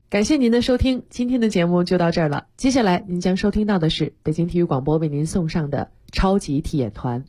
感谢您的收听，今天的节目就到这儿了。接下来您将收听到的是北京体育广播为您送上的超级体演团。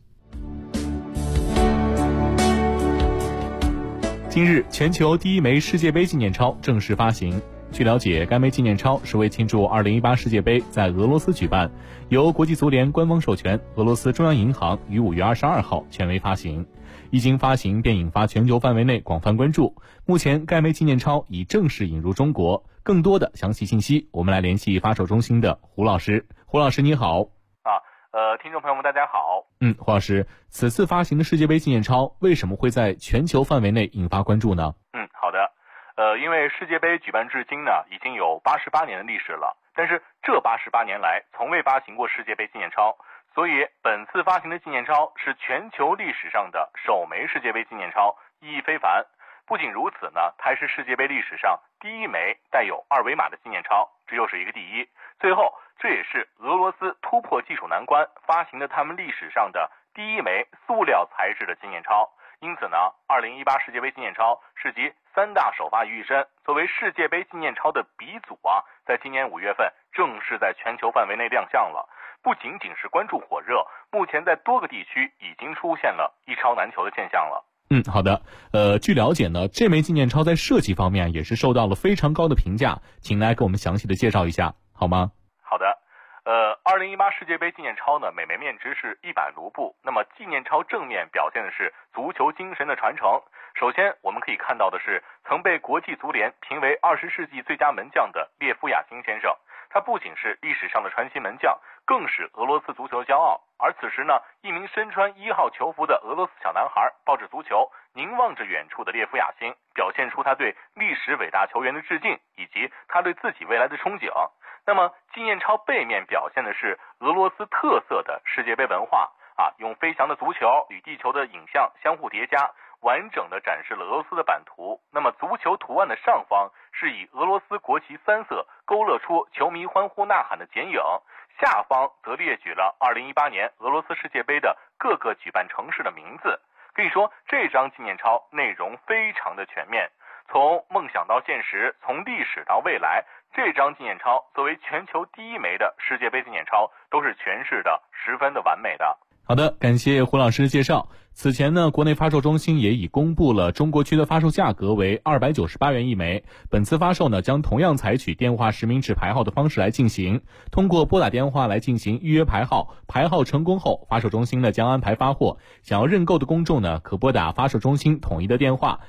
今日，全球第一枚世界杯纪念钞正式发行。据了解，该枚纪念钞是为庆祝2018世界杯在俄罗斯举办，由国际足联官方授权，俄罗斯中央银行于5月22号全为发行。一经发行便引发全球范围内广泛关注。目前该枚纪念钞已正式引入中国。更多的详细信息，我们来联系发售中心的胡老师。胡老师你好。 听众朋友们大家好。 胡老师，此次发行的世界杯纪念钞为什么会在全球范围内引发关注呢？ 好的。因为世界杯举办至今呢，已经有88年的历史了，但是这88年来从未发行过世界杯纪念钞，所以本次发行的纪念钞是全球历史上的首枚世界杯纪念钞，意义非凡。不仅如此呢，它还是世界杯历史上第一枚带有2维码的纪念钞，这又是一个第一。最后，这也是俄罗斯突破技术难关发行的他们历史上的第一枚塑料材质的纪念钞。因此呢，2018世界杯纪念钞是集3大首发于一身，作为世界杯纪念钞的鼻祖在今年5月份正式在全球范围内亮相了。不仅仅是关注火热，目前在多个地区已经出现了一钞难求的现象了。 好的。据了解呢，这枚纪念钞在设计方面也是受到了非常高的评价，请来给我们详细的介绍一下好吗？ 好的。2018世界杯纪念钞呢，每枚面值是100卢布。那么纪念钞正面表现的是足球精神的传承。首先我们可以看到的是曾被国际足联评为20世纪最佳门将的列夫亚辛先生，他不仅是历史上的传奇门将，更是俄罗斯足球骄傲。而此时呢，一名身穿1号球服的俄罗斯小男孩抱着足球，凝望着远处的列夫亚辛，表现出他对历史伟大球员的致敬，以及他对自己未来的憧憬。那么纪念钞背面表现的是俄罗斯特色的世界杯文化用飞翔的足球与地球的影像相互叠加，完整的展示了俄罗斯的版图。那么足球图案的上方是以俄罗斯国旗3色勾勒出球迷欢呼呐喊的剪影，下方则列举了2018年俄罗斯世界杯的各个举办城市的名字。可以说这张纪念钞内容非常的全面，从梦想到现实，从历史到未来，这张纪念钞作为全球第一枚的世界杯纪念钞，都是诠释的十分的完美的。 好的，感谢胡老师的介绍。此前呢，国内发售中心也已公布了中国区的发售价格为298元一枚。本次发售呢，将同样采取电话实名制排号的方式来进行，通过拨打电话来进行预约排号。排号成功后，发售中心呢将安排发货。想要认购的公众呢，可拨打发售中心统一的电话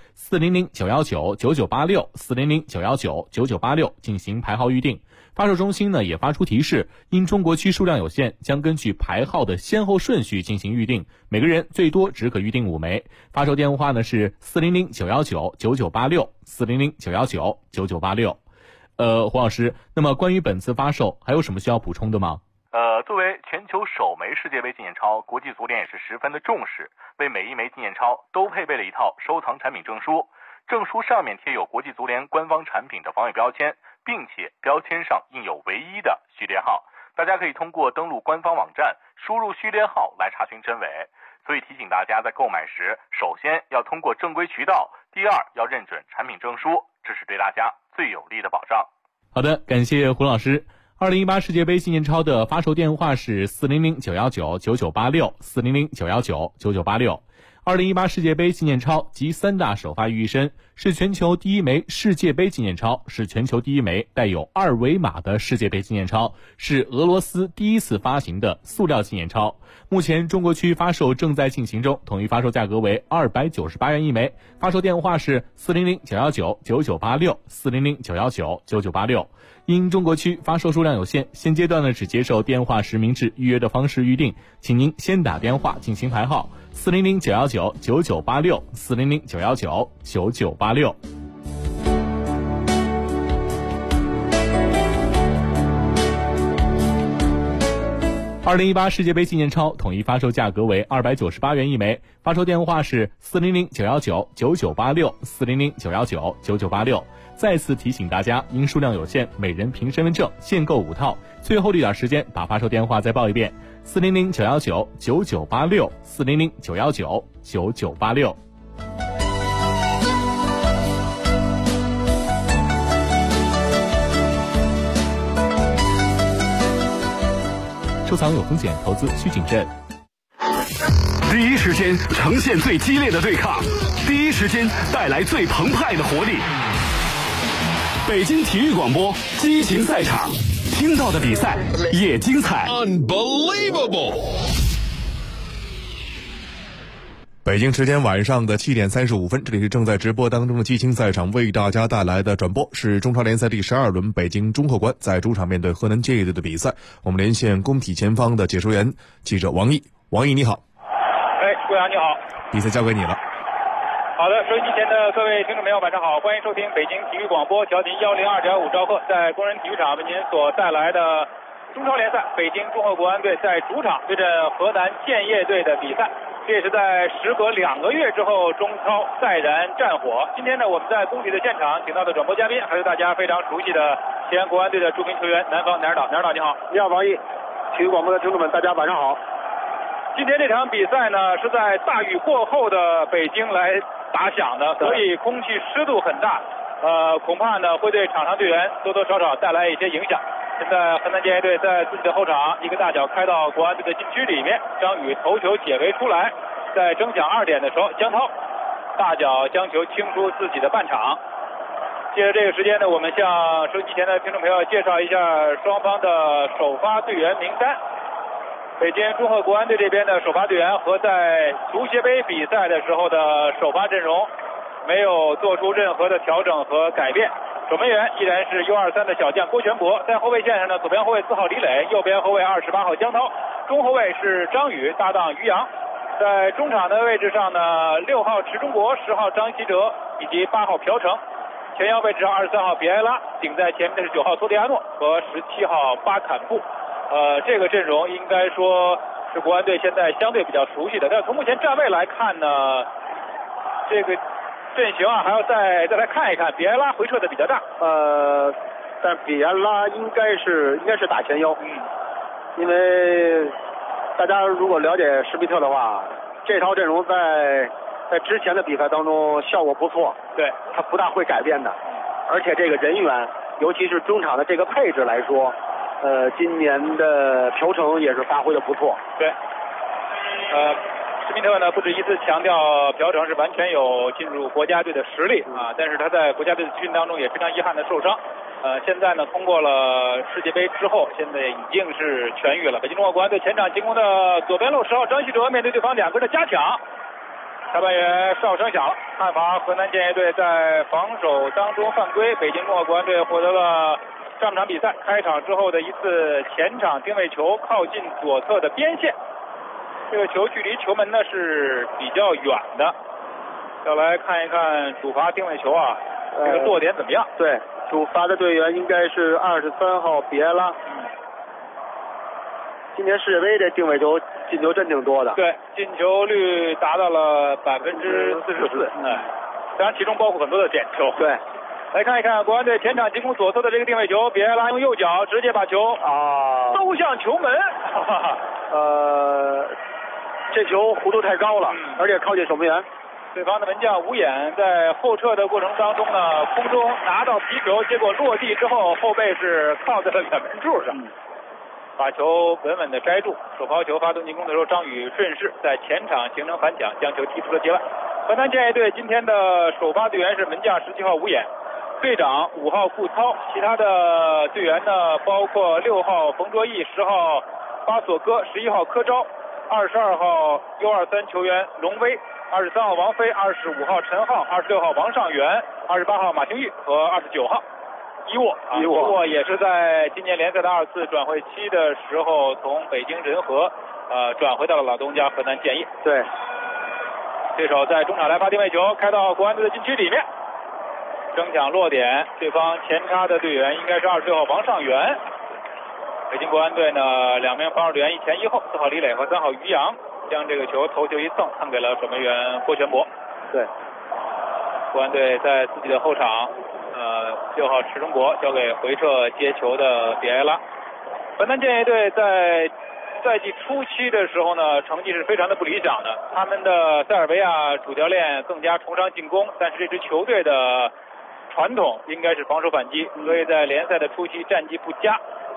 400-919-9986 400-919-9986进行排号预定。发售中心呢也发出提示，因中国区数量有限，将根据排号的先后顺序进行预定，每个人最多只可预定5枚。发售电话呢是400-919-9986 400-919-9986。胡老师，那么关于本次发售还有什么需要补充的吗？ 作为全球首枚世界杯纪念钞，国际足联也是十分的重视，为每一枚纪念钞都配备了一套收藏产品证书。证书上面贴有国际足联官方产品的防伪标签，并且标签上印有唯一的序列号。大家可以通过登录官方网站输入序列号来查询真伪。所以提醒大家在购买时，首先要通过正规渠道，第二要认准产品证书，这是对大家最有力的保障。 好的，感谢胡老师。2018世界杯纪念钞的发售电话是400-919-9986 400-919-9986。2018世界杯纪念钞集3大首发于一身，是全球第一枚世界杯纪念钞，是全球第一枚带有2维码的世界杯纪念钞，是俄罗斯第一次发行的塑料纪念钞。目前中国区发售正在进行中，统一发售价格为298元一枚。发售电话是400-919-9986 400-919-9986。因中国区发售数量有限，现阶段呢只接受电话实名制预约的方式预定，请您先打电话进行排号400-919-9986 400-919-9986。2018世界杯纪念钞统一发售价格为298元一枚，发售电话是400-919-9986 400-919-9986。再次提醒大家，因数量有限，每人凭身份证限购5套。最后一点时间，把发售电话再报一遍：400-919-9986 400-919-9986。 收藏有风险，投资需谨慎。 第一时间呈现最激烈的对抗，第一时间带来最澎湃的活力。北京体育广播激情赛场，听到的比赛也精彩。 Unbelievable！ 北京时间晚上的7点35分，这里是正在直播当中的激情赛场，为大家带来的转播是中超联赛第12轮北京中赫馆在主场面对河南建业队的比赛。我们连线工体前方的解说员记者王毅。王毅你好。 顾阳你好。 比赛交给你了。 好的，收音机前的各位听众朋友晚上好，欢迎收听北京体育广播调频102.5兆赫，在工人体育场为您所带来的中超联赛北京中赫国安队在主场对阵河南建业队的比赛。这也是在时隔2个月之后，中超再燃战火。今天呢，我们在工体的现场请到的转播嘉宾，还是大家非常熟悉的前国安队的著名球员南方南尔岛。南尔岛你好。 你好，王毅。体育广播的听众们，大家晚上好。 今天这场比赛呢，是在大雨过后的北京来打响的，所以空气湿度很大，恐怕呢会对场上队员多多少少带来一些影响。现在河南建业队在自己的后场，一个大脚开到国安队的禁区里面，张宇头球解围出来，在争抢2点的时候，江涛大脚将球清出自己的半场。借着这个时间呢，我们向收音机前的听众朋友介绍一下双方的首发队员名单。北京中赫国安队这边的首发队员和在足协杯比赛的时候的首发阵容没有做出任何的调整和改变。守门员依然是 U23 的小将郭全博，在后卫线上呢，左边后卫4号李磊，右边后卫28号江涛，中后卫是张宇搭档于洋。在中场的位置上呢，6号池中国、10号张稀哲以及8号朴成。前腰位置上23号比埃拉，顶在前面的是9号托蒂亚诺和17号巴坎布。这个阵容应该说是国安队现在相对比较熟悉的，但是从目前站位来看呢，这个阵型啊还要再来看一看。比埃拉回撤的比较大， 但比埃拉应该是打前腰，因为大家如果了解施皮特的话，这套阵容在之前的比赛当中效果不错， 对， 他不大会改变的，而且这个人员，尤其是中场的这个配置来说。今年的朴成也是发挥的不错。 对，施密特呢不止一次强调朴成是完全有进入国家队的实力啊，但是他在国家队的集训当中也非常遗憾的受伤。现在呢通过了世界杯之后，现在已经是痊愈了。北京中赫国安队前场进攻的左边路10号张稀哲面对对方2个人的加强，下半员哨声响了，判罚河南建业队在防守当中犯规，北京中赫国安队获得了上场比赛开场之后的一次前场定位球，靠近左侧的边线。这个球距离球门呢是比较远的。要来看一看主罚定位球啊，这个落点怎么样？ 对，主罚的队员应该是23号比埃拉。今年世界杯这定位球进球真挺多的。 对，进球率达到了44%。当然其中包括很多的点球。 对。 来看一看国安队前场进攻左侧的这个定位球，比埃拉用右脚直接把球兜向球门。 这球弧度太高了，而且靠近守门员。 对方的门将吴衍在后撤的过程当中呢，空中拿到皮球，结果落地之后后背是靠在了远门柱上，把球稳稳的摘住。手抛球发动进攻的时候，张宇顺势在前场形成反抢，将球踢出了界外。河南建业队今天的首发队员是门将17号吴衍，队长5号顾操，其他的队员呢包括6号冯卓毅、10号巴索戈、11号柯昭、22号 U23 球员龙威、23号王飞、25号陈浩、26号王上元、28号马廷玉和29号伊沃也是在今年联赛的2次转会期的时候从北京人和转回到了老东家河南建业。 对， 对手在中场来发定位球，开到国安队的禁区里面，争抢落点，对方前插的队员应该是26号王上元。北京国安队呢2名防守队员1前1后，4号李磊和3号于洋将这个球头球一蹭给了守门员郭全博。 对， 国安队在自己的后场6号池中国交给回撤接球的比埃拉。河南建业队在赛季初期的时候呢，成绩是非常的不理想的。他们的塞尔维亚主教练更加崇尚进攻，但是这支球队的传统应该是防守反击，所以在联赛的初期战绩不佳。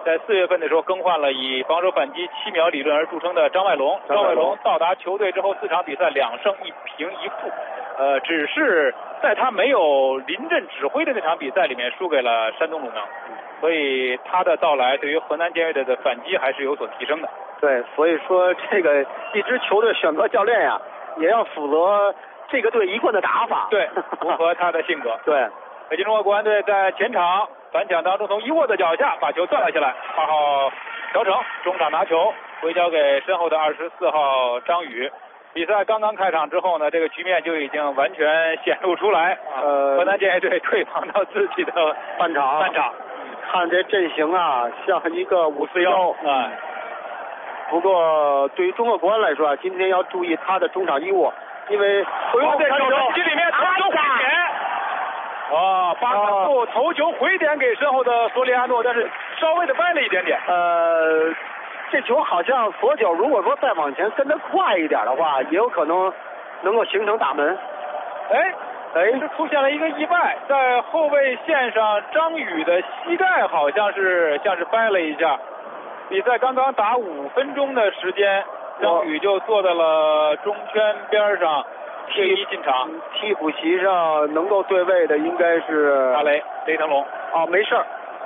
在4月份的时候更换了以防守反击7秒理论而著称的张外龙。张外龙到达球队之后4场比赛2胜1平1负，只是在他没有临阵指挥的那场比赛里面输给了山东鲁能，所以他的到来对于河南建业队的反击还是有所提升的。 对，所以说这个一支球队选择教练呀，也要符合这个队一贯的打法， 对，符合他的性格。 对， 北京中国国安队在前场反抢当中，从伊沃的脚下把球断了下来，8号朴成中场拿球回交给身后的24号张宇。比赛刚刚开场之后呢，这个局面就已经完全显露出来。河南建业队退防到自己的半场， 看这阵型啊，像一个5-4-1。不过对于中国国安来说啊，今天要注意他的中场伊沃，因为在手机里面头球回点。巴坎布头球回点给身后的索里亚诺，但是稍微的歪了一点点。 这球好像左脚如果说再往前跟得快一点的话，也有可能能够形成打门。 这出现了一个意外，在后卫线上张宇的膝盖好像是掰了一下。比赛刚刚打5分钟的时间，张宇就坐在了中圈边上，退役进场。 替补席上能够对位的应该是阿雷腾龙。 没事儿。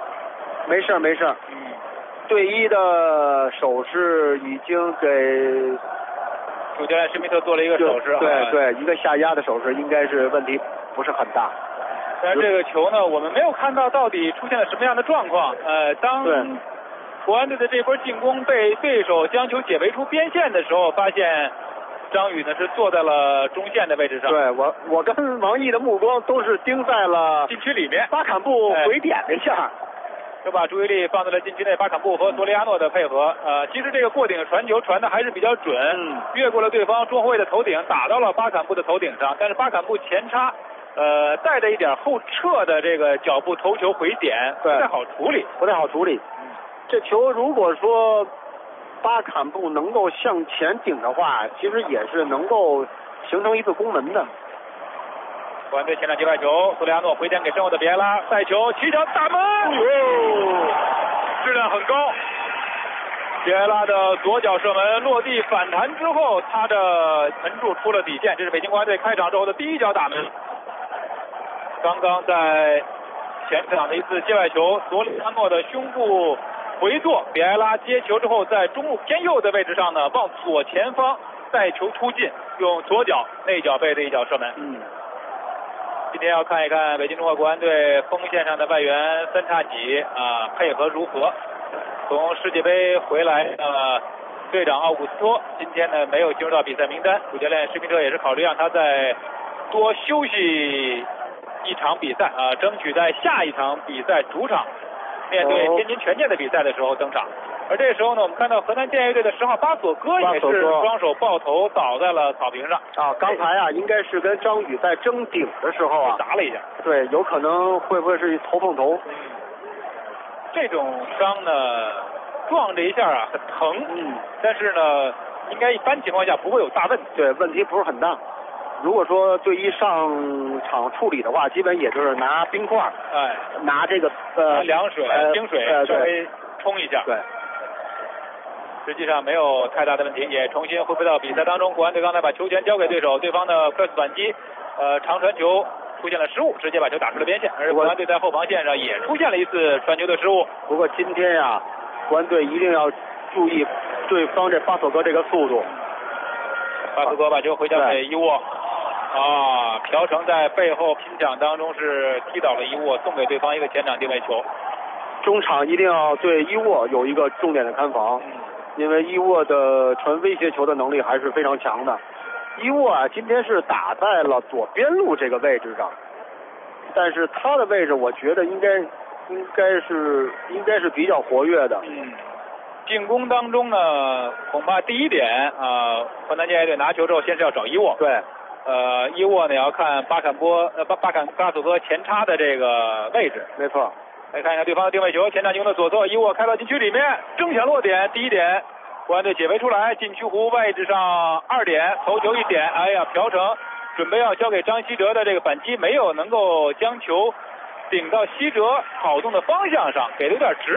队医的手势已经给主教练施密特做了一个手势， 对，一个下压的手势，应该是问题不是很大。 但是这个球呢，我们没有看到到底出现了什么样的状况。当国安队的这波进攻被对手将球解围出边线的时候，发现张宇呢是坐在了中线的位置上。 对，我跟王毅的目光都是盯在了禁区里面， 巴坎布回点了一下。 就把注意力放在了禁区内，巴坎布和索里亚诺的配合。其实这个过顶传球传的还是比较准，越过了对方中后卫的头顶，打到了巴坎布的头顶上。但是巴坎布前插，带着一点后撤的这个脚步头球回点，不太好处理。 这球如果说巴坎布能够向前顶的话，其实也是能够形成一次攻门的。 国安队前场接外球，索里亚诺回点给身后的比埃拉，带球起脚打门，质量很高。比埃拉的左脚射门落地反弹之后，他的门柱出了底线，这是北京国安队开场之后的第一脚打门。刚刚在前场的一次接外球，索里亚诺的胸部回坐，比埃拉接球之后在中路偏右的位置上呢，往左前方带球突进，用左脚内脚背的一脚射门。今天要看一看北京中国国安队锋线上的外援三叉戟配合如何。从世界杯回来的队长奥古斯托今天呢没有进入到比赛名单，主教练施密特也是考虑让他再多休息一场比赛争取在下一场比赛主场面对天津权健的比赛的时候登场。而这时候呢，我们看到河南建业队的10号巴索戈也是双手抱头倒在了草坪上。 刚才应该是跟张宇在争顶的时候砸了一下。对， 有可能会不会是头碰头？ 这种伤呢，撞这一下很疼。但是呢，应该一般情况下不会有大问题。 对，问题不是很大。如果说队医上场处理的话，基本也就是拿冰块，拿这个凉水、清水稍微冲一下。 对。 实际上没有太大的问题，也重新恢复到比赛当中。国安队刚才把球权交给对手，对方的 cross 反击，长传球出现了失误，直接把球打出了边线。而国安队在后防线上也出现了一次传球的失误。 不过今天国安队一定要注意对方这巴索戈这个速度。 巴索戈把球回交给伊沃，朴成在背后拼抢当中是踢倒了伊沃，送给对方一个前场定位球。 中场一定要对伊沃有一个重点的看防。因为伊沃的传威胁球的能力还是非常强的。伊沃今天是打在了左边路这个位置上，但是他的位置我觉得应该是比较活跃的。 进攻当中呢，恐怕第一点河南建业队拿球之后先是要找伊沃。 对。 伊沃呢要看巴索戈前插的这个位置。 没错。 来看一下对方的定位球，前场进攻的左侧，伊沃开到禁区里面，争抢落点，第一点，国安队解围出来，禁区弧位置上2点，头球1点，朴成准备要交给张稀哲的这个反击，没有能够将球顶到稀哲跑动的方向上，给的有点直，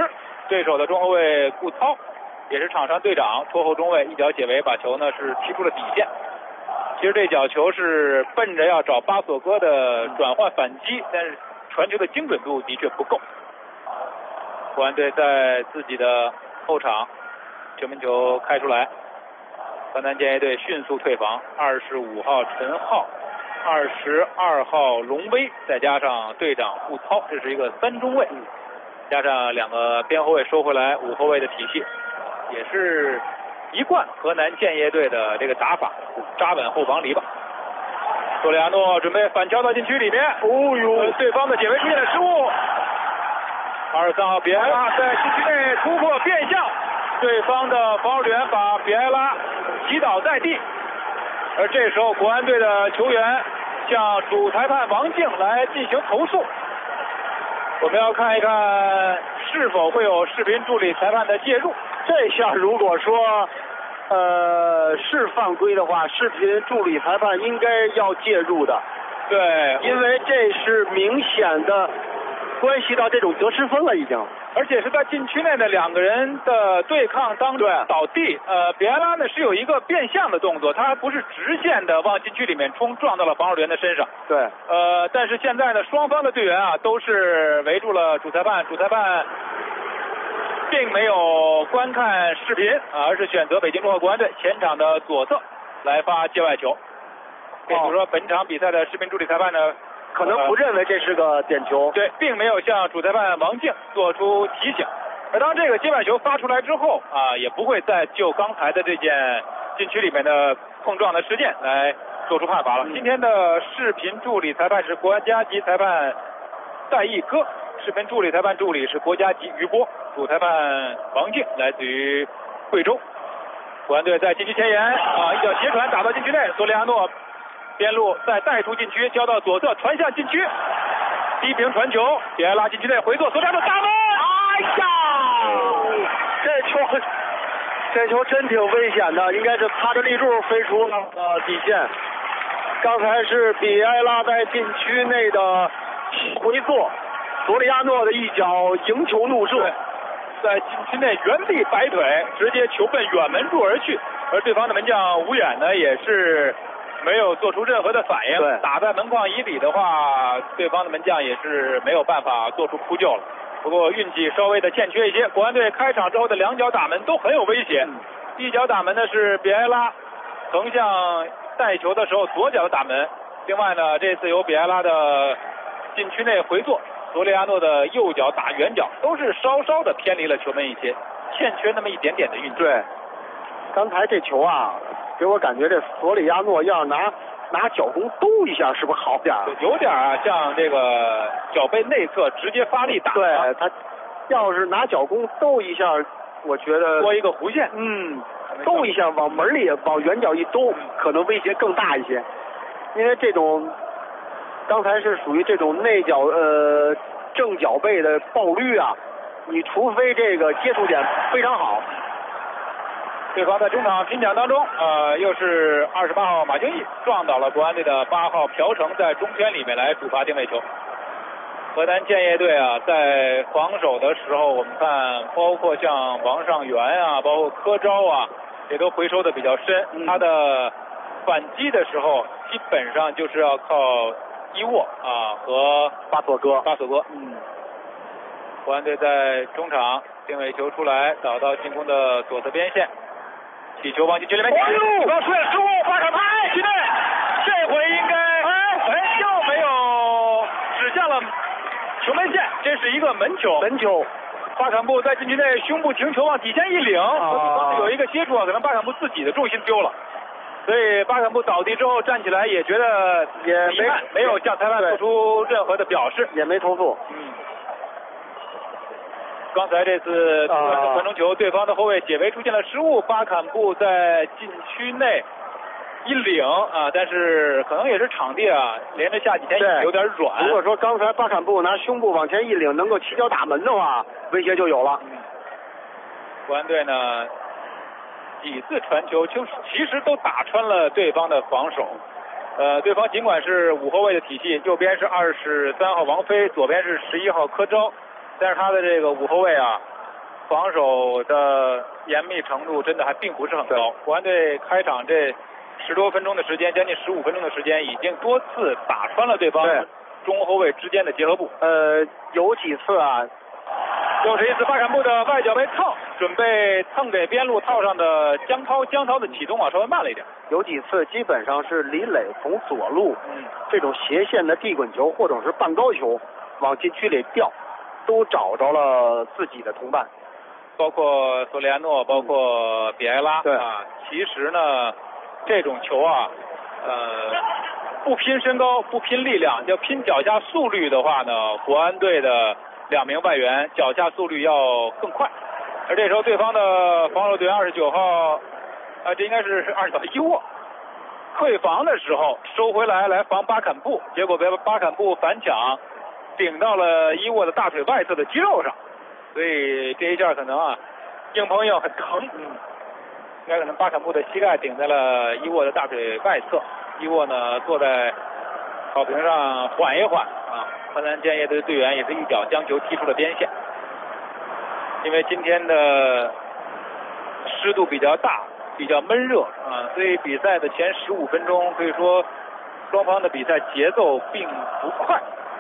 对手的中后卫顾涛也是场上队长，拖后中卫一脚解围，把球呢是踢出了底线。其实这脚球是奔着要找巴索戈的转换反击，但是传球的精准度的确不够。国安队在自己的后场，球门球开出来，河南建业队迅速退防，25号陈浩，22号龙威，再加上队长顾涛，这是一个3中卫，加上2个边后卫收回来，5后卫的体系，也是一贯河南建业队的这个打法，扎稳后防篱笆。索里亚诺准备反敲到禁区里面，对方的解围出现了失误。23号比埃拉在禁区内突破变向，对方的防守队员把比埃拉击倒在地。而这时候国安队的球员向主裁判王静来进行投诉。我们要看一看是否会有视频助理裁判的介入。 这下如果说是犯规的话，视频助理裁判应该要介入的。 对， 因为这是明显的关系到这种得失分了已经， 而且是在禁区内的2个人的对抗当中倒地。比埃拉呢是有一个变向的动作，他不是直线的往禁区里面冲，撞到了防守员的身上。 对， 但是现在呢，双方的队员啊都是围住了主裁判，主裁判并没有观看视频，而是选择北京中赫国安队前场的左侧来发界外球。也就是说，本场比赛的视频助理裁判呢， 可能不认为这是个点球。 对，并没有向主裁判王静做出提醒。而当这个界外球发出来之后啊，也不会再就刚才的这件禁区里面的碰撞的事件来做出判罚了。今天的视频助理裁判是国家级裁判戴义戈，视频助理裁判助理是国家级于波，主裁判王静来自于贵州。国安队在禁区前沿啊，一脚斜传打到禁区内，索里亚诺边路再带出禁区，交到左侧传向禁区，低平传球，比埃拉禁区内回做，索里亚诺打门，哎呀， 这球真挺危险的，应该是擦着立柱飞出了底线。刚才是比埃拉在禁区内的回做，索里亚诺的一脚迎球怒射， 在禁区内原地摆腿，直接球奔远门柱而去。而对方的门将吴远呢，也是没有做出任何的反应。打在门框以里的话，对方的门将也是没有办法做出扑救了。不过运气稍微的欠缺一些，国安队开场之后的2脚打门都很有危险。一脚打门呢是比埃拉横向带球的时候左脚的打门，另外呢这次由比埃拉的禁区内回做，索里亚诺的右脚打远角，都是稍稍的偏离了球门一些，欠缺那么一点点的运气。 对，刚才这球啊，给我感觉这索里亚诺要拿脚弓兜一下，是不是好点？ 有点啊，像这个脚背内侧直接发力打。 对，他要是拿脚弓兜一下，我觉得多一个弧线， 兜一下往门里往远角一兜，可能威胁更大一些。因为这种刚才是属于这种内脚正脚背的爆率啊，你除非这个接触点非常好。 对方在中场拼抢当中，又是28号马兴义撞倒了国安队的8号朴成，在中圈里面来主罚定位球。河南建业队啊，在防守的时候，我们看包括像王上元啊，包括柯昭啊，也都回收的比较深。他的反击的时候，基本上就是要靠伊沃啊和巴索戈。 国安队在中场定位球出来，导到进攻的左侧边线。起球往禁区里面，对方出现失误，罚场拍，区内，这回应该又没有指向了球门线，这是一个门球。巴坎布在禁区内胸部停球往底线一领，有一个接触啊，可能巴坎布自己的重心丢了，所以巴坎布倒地之后站起来也觉得也没有向裁判做出任何的表示， 也没投诉。 刚才这次传中球，对方的后卫解围出现了失误，巴坎布在禁区内一领啊，但是可能也是场地啊，连着下几天有点软。 如果说刚才巴坎布拿胸部往前一领，能够起脚打门的话，威胁就有了。 国安队呢几次传球其实都打穿了对方的防守。对方尽管是5后卫的体系，右边是23号王飞，左边是11号柯昭。但是他的这个5后卫啊， 防守的严密程度真的还并不是很高。国安队开场这10多分钟的时间，将近15分钟的时间，已经多次打穿了对方中后卫之间的结合部。 有几次啊， 又是一次巴坎布的外脚被蹭，准备蹭给边路套上的江涛的启动啊稍微慢了一点。 有几次基本上是李磊从左路，这种斜线的地滚球或者是半高球往禁区里掉，都找着了自己的同伴， 包括索里亚诺，包括比埃拉。 对啊，其实呢，这种球啊，不拼身高，不拼力量，要拼脚下速率的话呢，国安队的2名外援脚下速率要更快。而这时候对方的防守队员29号，这应该是29号伊沃，退防的时候收回来防巴坎布，结果被巴坎布反抢顶到了伊沃的大腿外侧的肌肉上，所以这一下可能硬碰硬很疼。应该可能巴坎布的膝盖顶在了伊沃的大腿外侧，伊沃呢坐在草坪上缓一缓河南建业队队员也是一脚将球踢出了边线。因为今天的湿度比较大，比较闷热所以比赛的前15分钟可以说双方的比赛节奏并不快。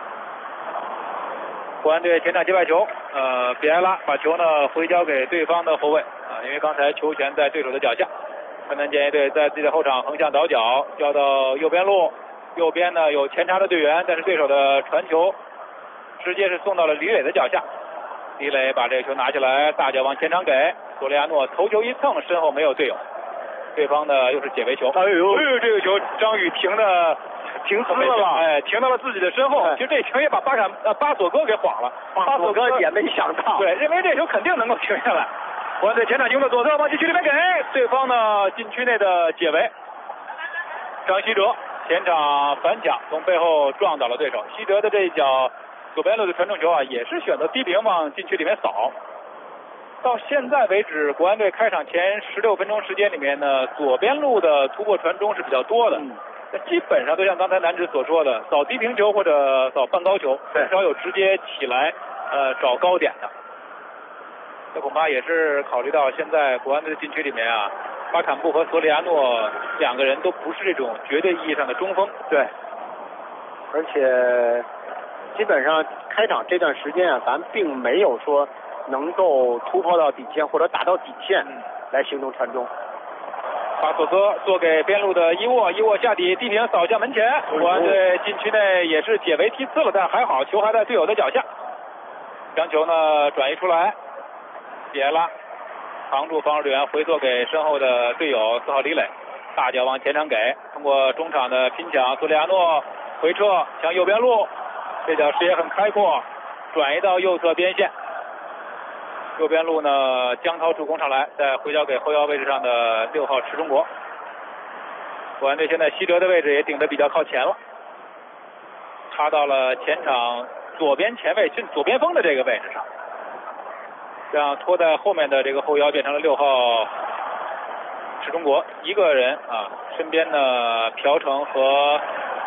国安队前场接外球，比埃拉把球呢回交给对方的后卫因为刚才球权在对手的脚下。河南建业队在自己的后场横向倒脚，交到右边路，右边呢有前插的队员，但是对手的传球直接是送到了李磊的脚下。李磊把这个球拿起来，大脚往前场给索利亚诺，头球一蹭，身后没有队友，对方的又是解围球。哎呦，这个球张宇停死了，停到了自己的身后。其实这球也把巴索戈给晃了， 巴索戈也没想到， 对，认为这球肯定能够停下来。国安队前场经过左侧往禁区里面给对方呢禁区内的解围，张稀哲前场反抢，从背后撞倒了对手。稀哲的这一脚左边路的传中球也是选择低平往禁区里面扫。到现在为止，国安队开场前16分钟时间里面呢，左边路的突破传中是比较多的。那基本上都像刚才男子所说的，扫低平球或者扫半高球，很少有直接起来找高点的。这恐怕也是考虑到现在国安队的禁区里面巴坎布和索里亚诺2个人都不是这种绝对意义上的中锋。 对，而且基本上开场这段时间咱并没有说能够突破到底线或者打到底线来形成传中。 巴索戈做给边路的伊沃下底低平扫向门前，国安队禁区内也是解围踢刺了，但还好球还在队友的脚下。将球呢转移出来，比埃拉扛住防守队员，回做给身后的队友4号李磊，大脚往前场给，通过中场的拼抢，索里亚诺回撤向右边路，这脚视野很开阔，转移到右侧边线。右边路呢，江涛助攻上来，再回交给后腰位置上的6号池中国。国安队现在稀哲的位置也顶得比较靠前了，插到了前场左边前卫，左边锋的这个位置上，让拖在后面的这个后腰变成了6号池中国一个人身边呢朴成和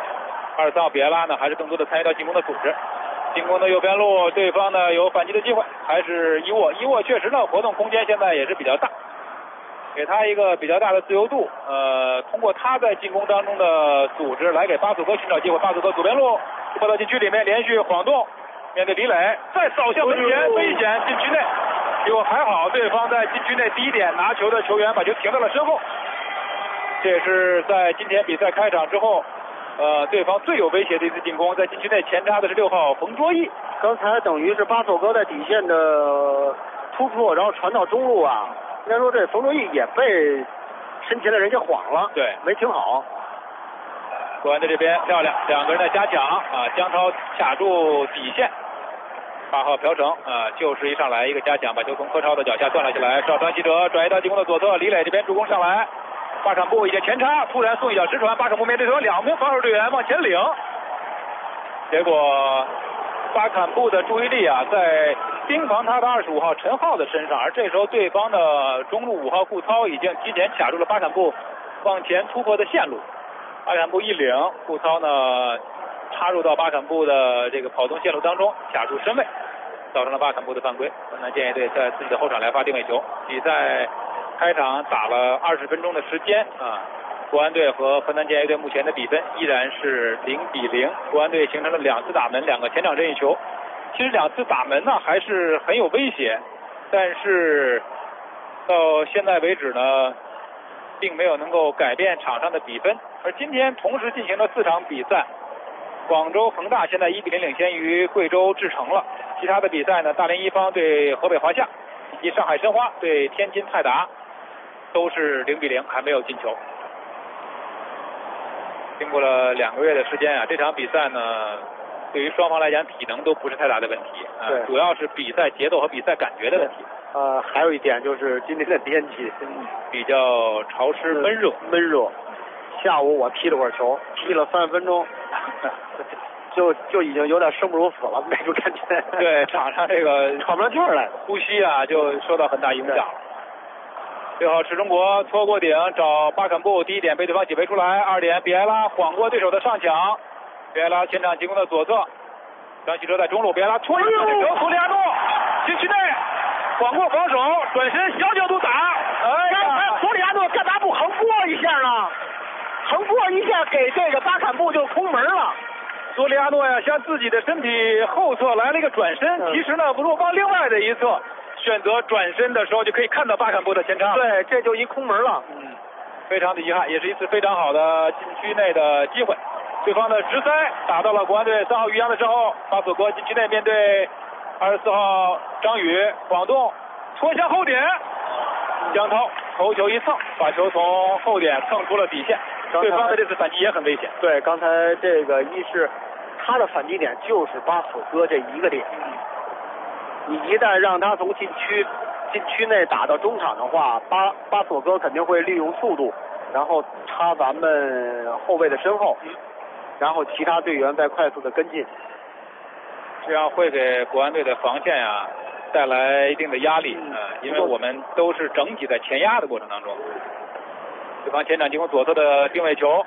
23号比埃拉呢还是更多的参与到进攻的组织。进攻的右边路，对方呢有反击的机会，还是伊沃确实呢活动空间现在也是比较大，给他一个比较大的自由度，通过他在进攻当中的组织来给巴索戈寻找机会。巴索戈左边路突到禁区里面连续晃动，面对李磊再扫向门前，危险禁区内，结果还好对方在禁区内第一点拿球的球员把球停到了身后。这也是在今天比赛开场之后对方最有威胁的一次进攻，在禁区内前插的是6号冯卓毅。 刚才等于是巴索戈在底线的突破，然后传到中路应该说这冯卓毅也被身前的人给晃了， 对， 没停好。 国安队这边漂亮，2个人的加抢江涛卡住底线，8号朴成就是一上来一个加抢，把球从柯超的脚下断了下来，邵张稀哲转移到进攻的左侧，李磊这边助攻上来，巴坎布一些前插，突然送一脚直传，巴坎布面对手2名防守队员往前领，结果巴坎布的注意力在盯防他的25号陈浩的身上，而这时候对方的中路5号顾操已经提前卡住了巴坎布往前突破的线路，巴坎布一领，顾操呢插入到巴坎布的这个跑动线路当中，卡住身位。 造成了巴坎布的犯规。河南建业队在自己的后场来发定位球。比赛开场打了20分钟的时间啊，国安队和河南建业队目前的比分依然是0-0。国安队形成了2次打门，2个前场任意球。其实2次打门呢还是很有威胁，但是到现在为止呢，并没有能够改变场上的比分。而今天同时进行了4场比赛，广州恒大现在1-0领先于贵州智诚了。其他的比赛呢，大连一方对河北华夏以及上海申花对天津泰达都是0-0，还没有进球。经过了2个月的时间啊，这场比赛呢，对于双方来讲体能都不是太大的问题啊，主要是比赛节奏和比赛感觉的问题。 还有一点就是今天的天气比较潮湿闷热。 下午我踢了会儿球，踢了30分钟，就已经有点生不如死了那种感觉。 对，场上这个喘不上气儿来， 呼吸啊就受到很大影响。6号是中国搓过顶找巴坎布，第一点被对方解围出来，2点比埃拉晃过对手的上抢，比埃拉前场进攻的左侧，张稀哲在中路，比埃拉戳一个球，索里亚诺禁区内晃过防守，转身小角度打， 索里亚诺干嘛不横过一下呢？横过一下给这个巴坎布就空门了。 索里亚诺呀，向自己的身体后侧来了一个转身，其实呢，若往另外的一侧选择转身的时候，就可以看到巴坎布的前插。 对，这就一空门了。 非常的遗憾，也是一次非常好的禁区内的机会。对方的直塞打到了国安队3号于洋的身后，巴索戈禁区内面对24号张宇，晃动戳向后点，江涛头球一蹭，把球从后点蹭出了底线。对方的这次反击也很危险。 对，刚才这个一是他的反击点就是巴索戈这一个点，你一旦让他从禁区内打到中场的话，巴索戈肯定会利用速度，然后插咱们后卫的身后，然后其他队员再快速的跟进， 这样会给国安队的防线呀带来一定的压力因为我们都是整体在前压的过程当中。对方前场进攻左侧的定位球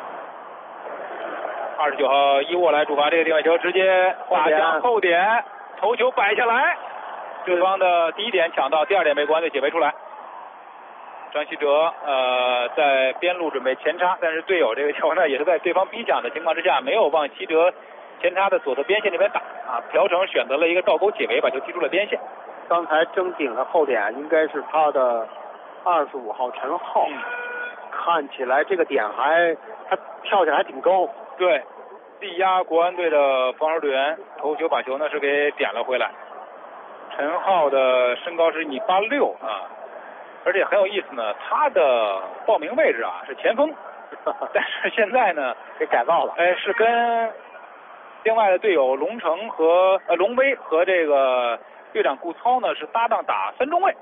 ，29号伊沃来主罚这个定位球，直接打向后点，头球摆下来，对方的第一点抢到，第二点被国安队解围出来。张稀哲在边路准备前插，但是队友这个球呢也是在对方逼抢的情况之下，没有往稀哲前插的左侧边线那边打朴成选择了一个倒钩解围，把球踢出了边线。 刚才争顶的后点应该是他的25号陈浩，看起来这个点他跳起来还挺高。 对，力压国安队的防守队员，头球把球呢是给点了回来。陈浩的身高是1.86而且很有意思呢，他的报名位置是前锋，但是现在呢给改造了， 是跟另外的队友龙城和龙威和这个队长顾操呢是搭档打3中卫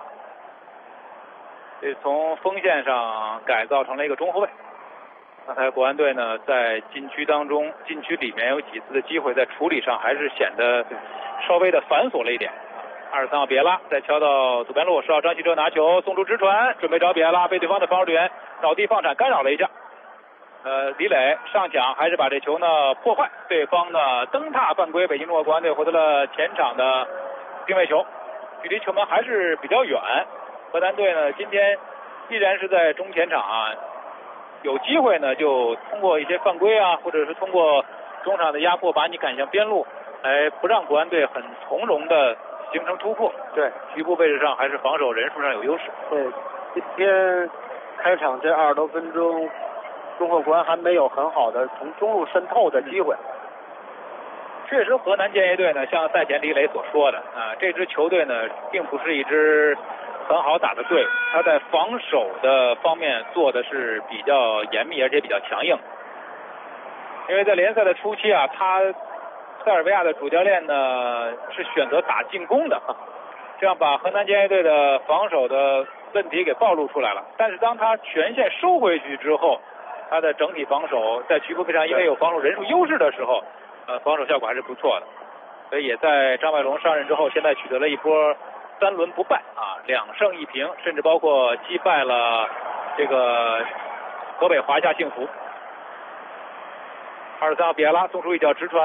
这从锋线上改造成了一个中后卫。刚才国安队呢在禁区当中，禁区里面有几次的机会，在处理上还是显得稍微的繁琐了一点。23号比埃拉再敲到左边路，10号张稀哲拿球送出直传，准备找比埃拉，被对方的防守队员倒地放铲干扰了一下。李磊上抢还是把这球呢破坏，对方的蹬踏犯规，北京中国国安队获得了前场的定位球，距离球门还是比较远。河南队呢今天依然是在中前场有机会呢就通过一些犯规或者是通过中场的压迫把你赶向边路，来不让国安队很从容的形成突破。 对， 局部位置上还是防守人数上有优势。 对，今天开场这20多分钟，中国国安还没有很好的从中路渗透的机会。 确实，河南建业队呢，像赛前李磊所说的这支球队呢，并不是一支很好打的队，他在防守的方面做的是比较严密，而且比较强硬。因为在联赛的初期他塞尔维亚的主教练呢是选择打进攻的这样把河南建业队的防守的问题给暴露出来了。但是当他全线收回去之后，他的整体防守在局部非常因为有防守人数优势的时候，防守效果还是不错的。所以也在张外龙上任之后，现在取得了一波3轮不败2胜1平，甚至包括击败了这个河北华夏幸福。23号比埃拉送出一脚直传，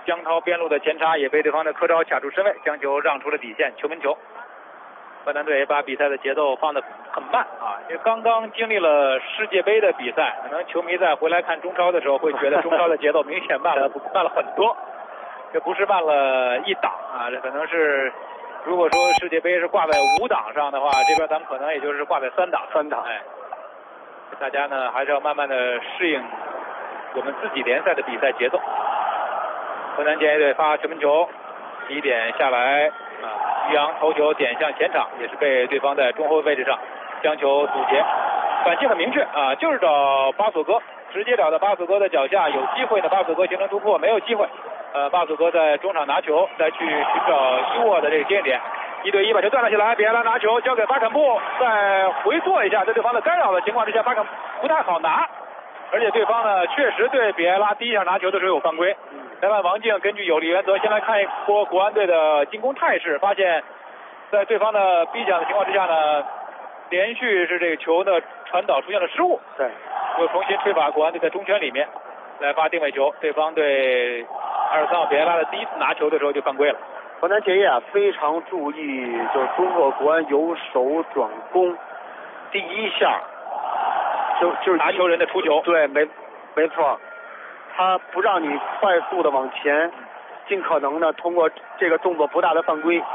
江涛边路的前插也被对方的柯昭卡住身位，将球让出了底线，球门球。河南队把比赛的节奏放得很慢啊，因为刚刚经历了世界杯的比赛，可能球迷在回来看中超的时候会觉得中超的节奏明显慢了很多。这不是慢了一档啊，这可能是如果说世界杯是挂在5档上的话，这边咱们可能也就是挂在3档。哎，大家呢还是要慢慢的适应我们自己联赛的比赛节奏。河南建业队发球门球，起点下来啊，于洋头球点向前场，也是被对方在中后卫位置上将球阻截。反击很明确啊，就是找巴索戈，直接找到巴索戈的脚下，有机会呢巴索戈形成突破，没有机会。巴索戈在中场拿球，再去寻找伊沃的这个接应点，1对1把球断了下来，比埃拉拿球交给巴坎布，再回做一下，在对方的干扰的情况之下，巴坎布不太好拿，而且对方呢确实对比埃拉第一下拿球的时候有犯规。裁判王静根据有利原则，先来看一波国安队的进攻态势，发现在对方的逼抢的情况之下呢，连续是这个球的传导出现了失误，对，又重新吹罚国安队在中圈里面来发定位球，对方对23号比埃拉的第一次拿球的时候就犯规了。 河南建业啊非常注意，就是中国国安由守转攻，第一下就是拿球人的出球， 对，没错。他不让你快速的往前，尽可能的通过这个动作不大的犯规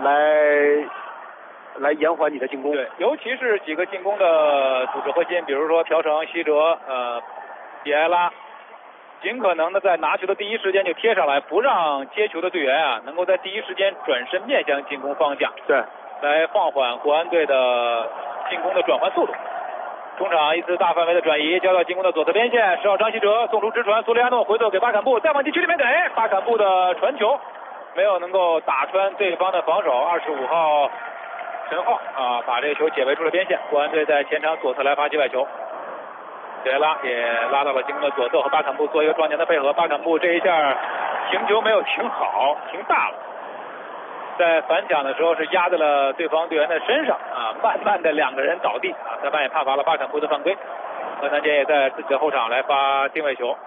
来延缓你的进攻。 对，尤其是几个进攻的组织核心，比如说朴成、西哲、比埃拉，尽可能的在拿球的第一时间就贴上来，不让接球的队员啊能够在第一时间转身面向进攻方向。 对， 来放缓国安队的进攻的转换速度。中场一次大范围的转移，交到进攻的左侧边线，10号张稀哲送出直传，苏利亚诺回头给巴坎布，再往禁区里面给巴坎布的传球，没有能够打穿对方的防守。25号陈浩啊，把这个球解围出了边线。国安队在前场左侧来发击外球，比埃拉也拉到了进攻的左侧，和巴坎布做一个壮健的配合。巴坎布这一下停球没有停好，停大了。在反抢的时候是压在了对方队员的身上啊，慢慢的2个人倒地啊，裁判也判罚了巴坎布的犯规。河南建业在自己的后场来发定位球。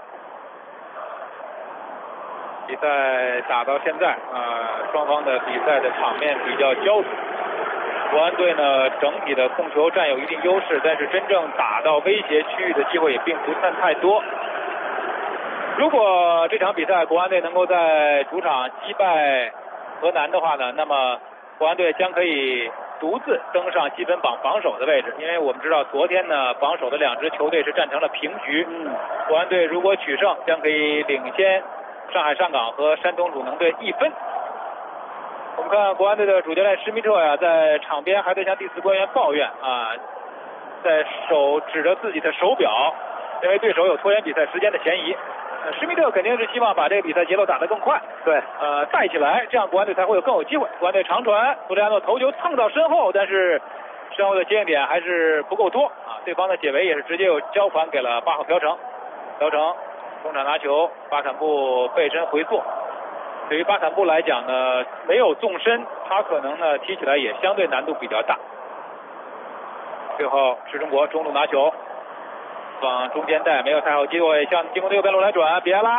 比赛打到现在双方的比赛的场面比较焦灼。国安队呢整体的控球占有一定优势，但是真正打到威胁区域的机会也并不算太多。如果这场比赛国安队能够在主场击败河南的话呢，那么国安队将可以独自登上积分榜榜首的位置，因为我们知道昨天呢榜首的2支球队是战成了平局。国安队如果取胜，将可以领先上海上港和山东鲁能队1分。我们看国安队的主教练施密特呀，在场边还在向第4官员抱怨啊，在手指着自己的手表，认为对手有拖延比赛时间的嫌疑。施密特肯定是希望把这个比赛节奏打得更快， 对， 带起来，这样国安队才会有更有机会。国安队长传，苏利亚诺头球蹭到身后，但是身后的接应点还是不够多啊，对方的解围也是直接又交还给了8号朴成。朴成中场拿球，巴坎布背身回做。对于巴坎布来讲呢，没有纵深，他可能呢踢起来也相对难度比较大。最后石中国中路拿球，往中间带，没有太好机会，向进攻的右边路来转，比埃拉，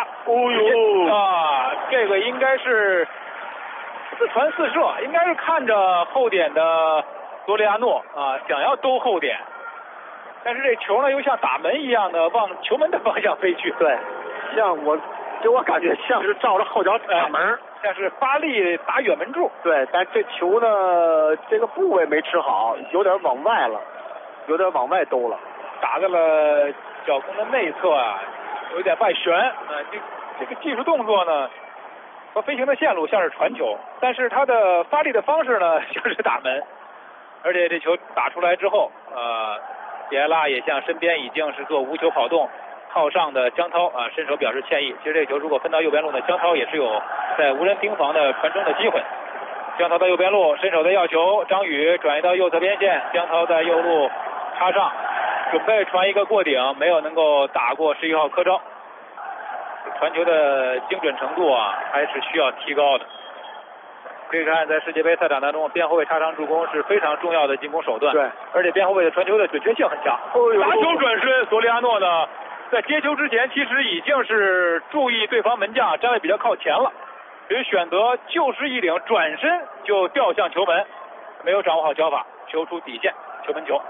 这个应该是4传4射，应该是看着后点的多利亚诺啊，想要兜后点，但是这球呢又像打门一样的往球门的方向飞去。 对，给我感觉像是照着后脚打门， 像是发力打远门柱。 对，但这球呢，这个部位没吃好，有点往外了，有点往外兜了， 打在了脚弓的内侧啊，有点外旋。这个技术动作呢和飞行的线路像是传球，但是他的发力的方式呢像是打门。而且这球打出来之后，比埃拉也向身边已经是做无球跑动靠上的江涛啊伸手表示歉意。其实这个球如果分到右边路呢，江涛也是有在无人盯防的传中的机会。江涛在右边路伸手在要球，张宇转移到右侧边线，江涛在右路插上，准备传一个过顶，没有能够打过11号柯昭。传球的精准程度啊还是需要提高的。可以看在世界杯赛场当中，边后卫插上助攻是非常重要的进攻手段。 对， 而且边后卫的传球的准确性很强。打球转身，索利亚诺呢在接球之前，其实已经是注意对方门将站位比较靠前了，所以选择就势一领，转身就掉向球门，没有掌握好脚法，球出底线，球门球。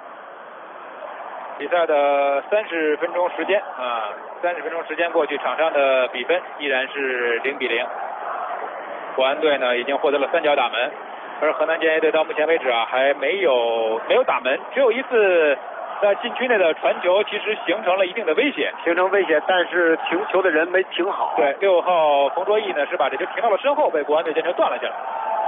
比赛的30分钟时间30分钟时间过去，场上的比分依然是0-0。国安队呢已经获得了3脚打门，而河南建业队到目前为止还没有打门，只有一次在禁区内的传球，其实形成了一定的威胁， 但是停球的人没停好。 对，6号冯卓毅呢是把这球停到了身后，被国安队将球断了下来。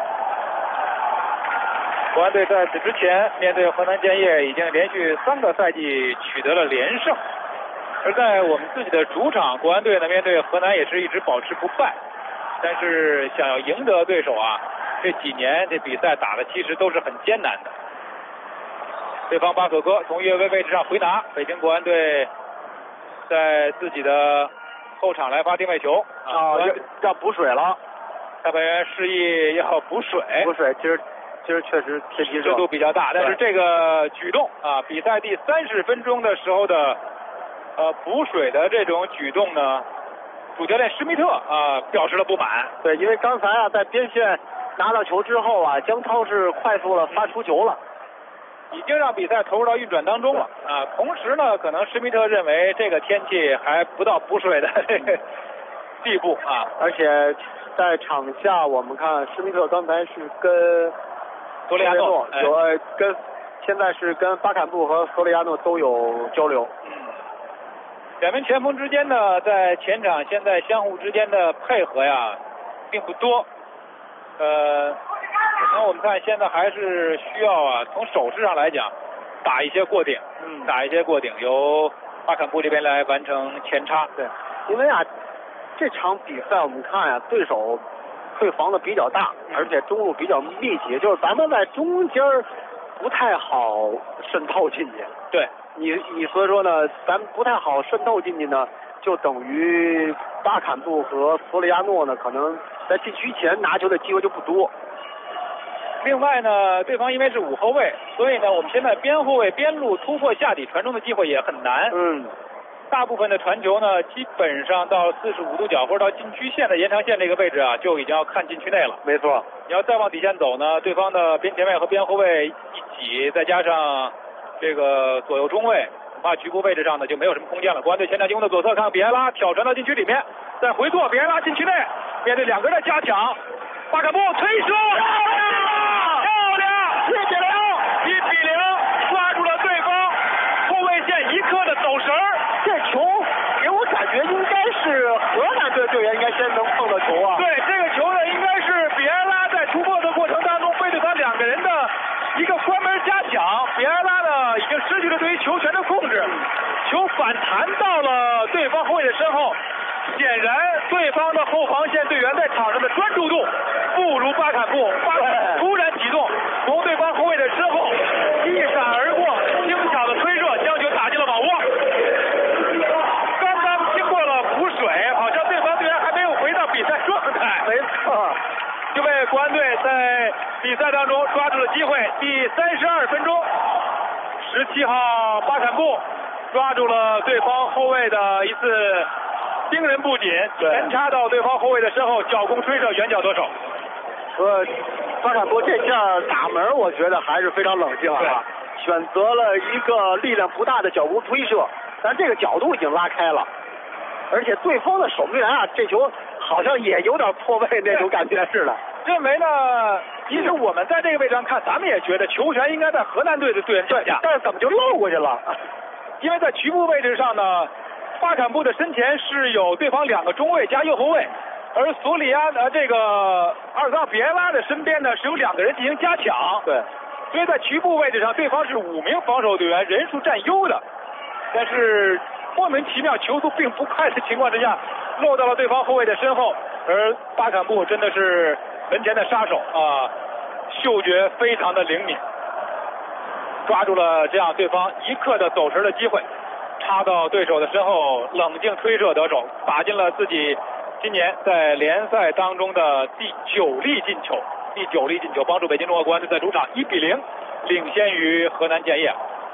国安队在此之前面对河南建业已经连续3个赛季取得了连胜，而在我们自己的主场，国安队呢面对河南也是一直保持不败，但是想要赢得对手这几年这比赛打的其实都是很艰难的。对方巴索戈从越位位置上回拿，北京国安队在自己的后场来发定位球要补水了， 裁判员示意要补水， 今儿确实天气热， 热度比较大，但是这个举动比赛第30分钟的时候的补水的这种举动呢，主教练施密特表示了不满。 对，因为刚才在边线拿到球之后姜涛是快速的发出球了， 已经让比赛投入到运转当中了同时呢，可能施密特认为这个天气还不到补水的这个地步而且在场下我们看施密特刚才是跟索里亚诺现在是跟巴坎布和索里亚诺都有交流。 两名前锋之间呢，在前场现在相互之间的配合并不多。那我们看现在还是需要从手势上来讲打一些过顶，由巴坎布这边来完成前插。 对，因为这场比赛我们看对手会防的比较大，而且中路比较密集，就是咱们在中间不太好渗透进去。 对， 你所以说呢，咱不太好渗透进去呢，就等于巴坎布和索里亚诺呢，可能在禁区前拿球的机会就不多。 另外呢，对方因为是5后卫，所以呢，我们现在边后卫边路突破下底传中的机会也很难。大部分的传球呢，基本上到45度角或者到禁区线的延长线这个位置就已经要看禁区内了。 没错， 你要再往底线走呢，对方的边前卫和边后卫一挤，再加上这个左右中卫，恐怕局部位置上呢就没有什么空间了。国安队前场进攻的左侧，看比埃拉挑传到禁区里面，再回做，比埃拉禁区内，面对2个人的加强，巴坎布推射，漂亮，1-0，抓住了对方后卫线一刻的走神儿。 这球给我感觉应该是河南队队员应该先能碰到球对，这个球呢应该是比埃拉在突破的过程当中被对方2个人的一个关门加抢，比埃拉呢已经失去了对于球权的控制，球反弹到了对方后卫的身后。显然对方的后防线队员在场上的专注度不如巴坎布，巴坎布突然启动，从对方后卫的身后一闪而过，轻巧的推射将球打进了网窝。刚刚经过了补水，好像对方队员还没有回到比赛状态。 没错， 就被国安队在比赛当中抓住了机会。第32分钟，17号巴坎布抓住了对方后卫的一次惊人不仅，前插到对方后卫的身后，脚弓推射，远角得手。 巴坎布这下打门，我觉得还是非常冷静选择了一个力量不大的脚弓推射，但这个角度已经拉开了，而且对方的守门员这球好像也有点破位那种感觉似的。 认为呢，其实我们在这个位置上看，咱们也觉得球权应该在河南队的队员脚下， 但是怎么就漏过去了？ 因为在局部位置上呢，巴坎布的身前是有对方2个中卫加右后卫，而索里亚这个阿尔萨比埃拉的身边呢是有2个人进行加强。 对， 所以在局部位置上，对方是5名防守队员，人数占优的，但是莫名其妙球速并不快的情况之下，落到了对方后卫的身后，而巴坎布真的是门前的杀手嗅觉非常的灵敏，抓住了这样对方一刻的走神的机会，插到对手的身后，冷静推射得手，打进了自己今年在联赛当中的第9粒进球，帮助北京中国国安队在主场1-0领先于河南建业。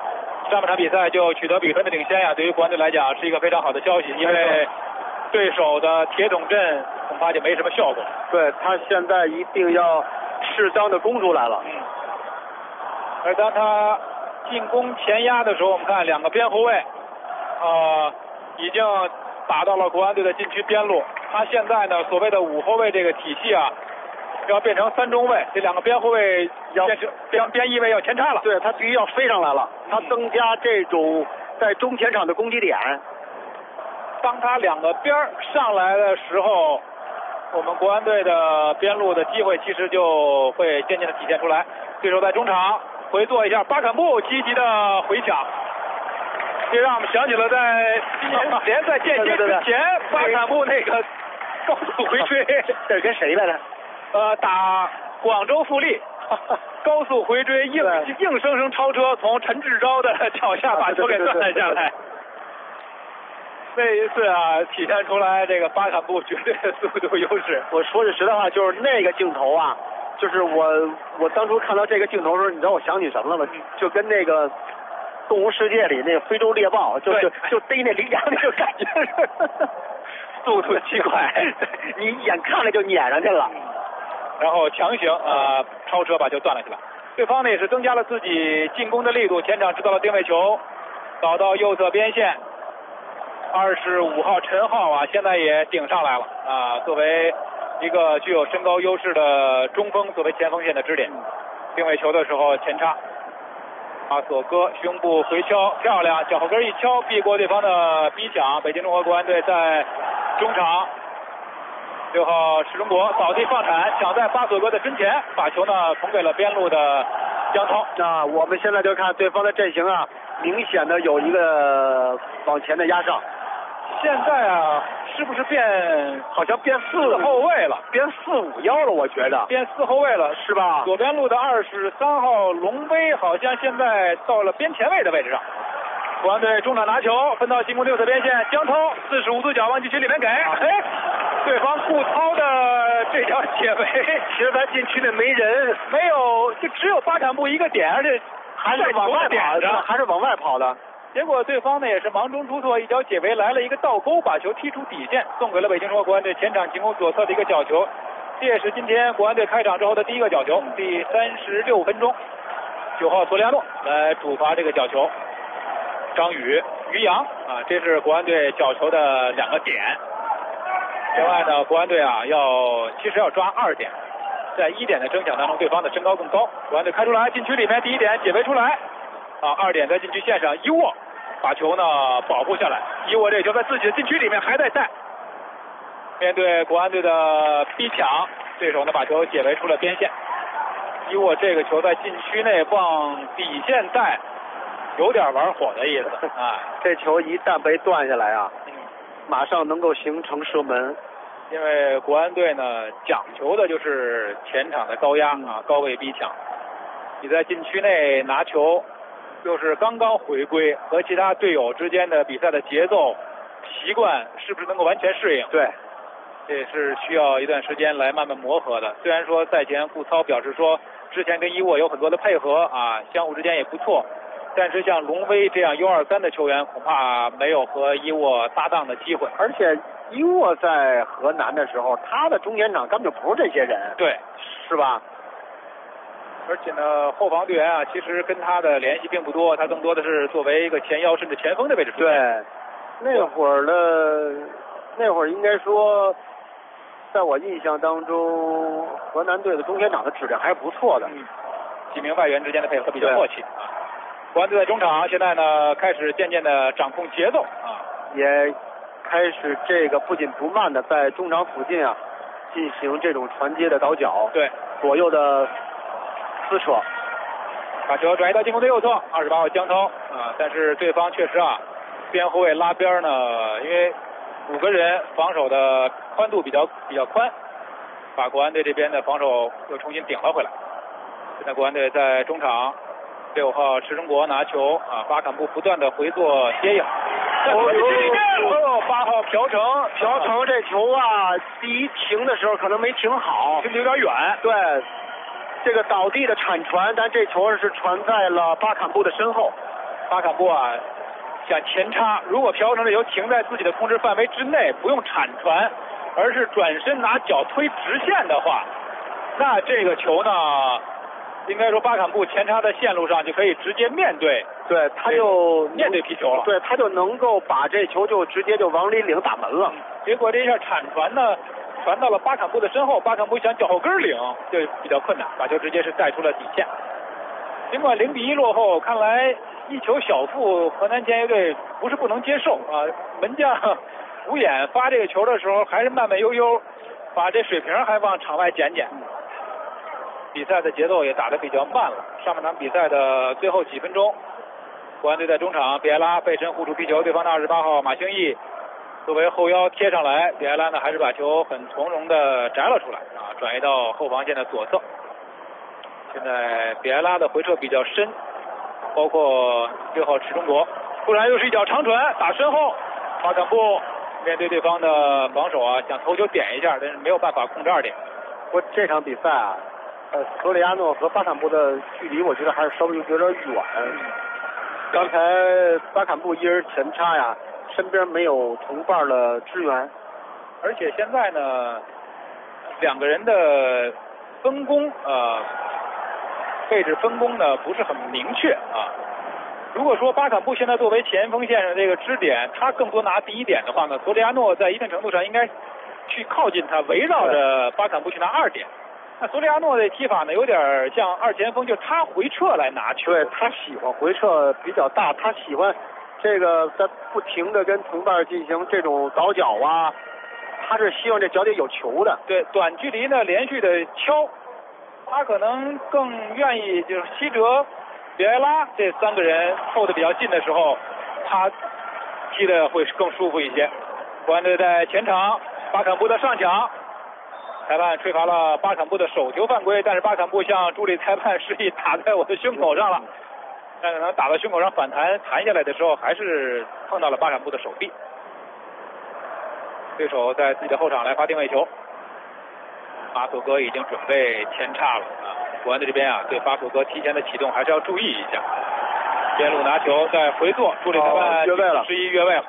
上半场比赛就取得比分的领先呀，对于国安队来讲是一个非常好的消息，因为对手的铁桶阵恐怕就没什么效果。 对，他现在一定要适当的攻出来了。 而当他进攻前压的时候，我们看两个边后卫，已经打到了国安队的禁区边路。他现在呢，所谓的5后卫这个体系啊，要变成3中卫，这两个边后卫要边翼位要前插了。 对，他必须要飞上来了，他增加这种在中前场的攻击点。 当他两个边上来的时候，我们国安队的边路的机会其实就会渐渐的体现出来。对手在中场回做一下，巴坎布积极的回抢，这让我们想起了在今年联赛间歇之前，巴坎布那个高速回追， 这是跟谁来着？ 打广州富力，高速回追硬生生超车，从陈志钊的脚下把球给断了下来。那一次啊，体现出来这个巴坎布绝对的速度优势。 我说句实在话，就是那个镜头啊，就是我当初看到这个镜头的时候，你知道我想起什么了吗？就跟那个《动物世界》里那个非洲猎豹，就逮那羚羊那个感觉是， 速度极快， 你眼看着就撵上去了， 然后强行超车把球断了起来。对方呢也是增加了自己进攻的力度，前场制造了定位球，搞到右侧边线。25号陈浩啊，现在也顶上来了啊！作为一个具有身高优势的中锋，作为前锋线的支点，定位球的时候前插，阿索戈胸部回敲漂亮，脚后跟一敲，避过对方的逼抢。北京中赫国安队在中场，6号石中国倒地放铲，抢在巴索戈的身前，把球呢捅给了边路的江涛。 那我们现在就看对方的阵型啊，明显的有一个往前的压上。 现在啊，是不是好像变4后卫了， 变4-5-1了？我觉得变4后卫了， 是吧？ 左边路的23号龙威好像现在到了边前卫的位置上。国安队中场拿球，分到进攻右侧边线，江涛45度角往禁区里面给，对方顾涛的这条解围， 其实咱禁区里没人， 没有，就只有巴坎布一个点，而且还是往外跑的，还是往外跑的。 结果对方呢也是忙中出错，一脚解围来了一个倒钩，把球踢出底线，送给了北京中赫国安队前场进攻左侧的一个角球。这也是今天国安队开场之后的第一个角球。第36分钟，9号索利亚诺来主罚这个角球。张宇、于洋啊，这是国安队角球的2个点。另外呢，国安队啊其实要抓2点，在1点的争抢当中，对方的身高更高。国安队开出来，禁区里面第1点解围出来。2点在禁区线上，伊沃把球呢保护下来。伊沃这球在自己的禁区里面还在带，面对国安队的逼抢，对手呢把球解围出了边线。伊沃这个球在禁区内往底线带，有点玩火的意思啊！ 这球一旦被断下来啊，马上能够形成射门。 因为国安队呢讲求的就是前场的高压啊，高位逼抢。你在禁区内拿球，又是刚刚回归，和其他队友之间的比赛的节奏习惯是不是能够完全适应？ 对， 这也是需要一段时间来慢慢磨合的。虽然说赛前顾操表示说之前跟伊沃有很多的配合啊，相互之间也不错，但是像龙威这样 U23的球员恐怕没有和伊沃搭档的机会。 而且伊沃在河南的时候，他的中前场根本就不是这些人， 对， 是吧？ 而且呢，后防队员啊，其实跟他的联系并不多，他更多的是作为一个前腰甚至前锋的位置出现。 对，那会儿应该说，在我印象当中，河南队的中前场的质量还是不错的。 几名外援之间的配合比较默契啊。国安队在中场现在呢，开始渐渐的掌控节奏啊， 也开始这个不紧不慢的在中场附近啊进行这种传接的倒脚， 对， 左右的撕扯， 把球转移到进攻的右侧，28号江涛啊，但是对方确实啊，边后卫拉边呢，因为5个人防守的宽度比较宽，把国安队这边的防守又重新顶了回来。现在国安队在中场，6号池中国拿球啊，巴坎布不断的回做接应。8号朴成这球啊，第一停的时候可能没停好， 停的有点远。 对，这个倒地的铲传，但这球是传在了巴坎布的身后。 巴坎布啊想前插，如果朴成这球停在自己的控制范围之内，不用铲传，而是转身拿脚推直线的话，那这个球呢，应该说巴坎布前插的线路上就可以直接面对， 对，他就面对皮球了， 对，他就能够把这球就直接就往里领打门了。 结果这一下铲传呢，传到了巴坎布的身后，巴坎布想脚后跟领就比较困难，把球直接是带出了底线。尽管0-1落后，看来一球小负，河南建业队不是不能接受啊。门将吴衍发这个球的时候还是慢慢悠悠，把这水平还往场外捡捡。比赛的节奏也打得比较慢了。上半场比赛的最后几分钟，国安队在中场，比埃拉背身护住皮球，对方的28号马兴义作为后腰贴上来，比埃拉呢还是把球很从容的摘了出来啊，转移到后防线的左侧。现在比埃拉的回撤比较深，包括6号池中国，突然又是一脚长传打身后，巴坎布面对对方的防守啊，想头球点一下，但是没有办法控制2点。 不过这场比赛啊，索里亚诺和巴坎布的距离我觉得还是稍微有点远。刚才巴坎布一人前插呀，身边没有同伴的支援， 而且现在呢，两个人的分工位置分工呢不是很明确啊。如果说巴坎布现在作为前锋线上这个支点，他更多拿第1点的话呢，索里亚诺在一定程度上应该去靠近他，围绕着巴坎布去拿2点。那索里亚诺的踢法呢，有点像2前锋，就他回撤来拿球。 对，他喜欢回撤比较大，他喜欢这个在不停的跟同伴进行这种倒脚啊，他是希望这脚底有球的。 对，短距离呢连续的敲，他可能更愿意就是西哲、比埃拉这3个人凑得比较近的时候，他踢的会更舒服一些。国安队在前场，巴坎布的上抢，裁判吹罚了巴坎布的手球犯规，但是巴坎布向助理裁判示意打在我的胸口上了，但可能打到胸口上反弹弹下来的时候，还是碰到了巴坎布的手臂。对手在自己的后场来发定位球，巴索戈已经准备前插了啊！国安队这边啊，对巴索戈提前的启动还是要注意一下。边路拿球再回做，助理裁判越位了， 示意越位了。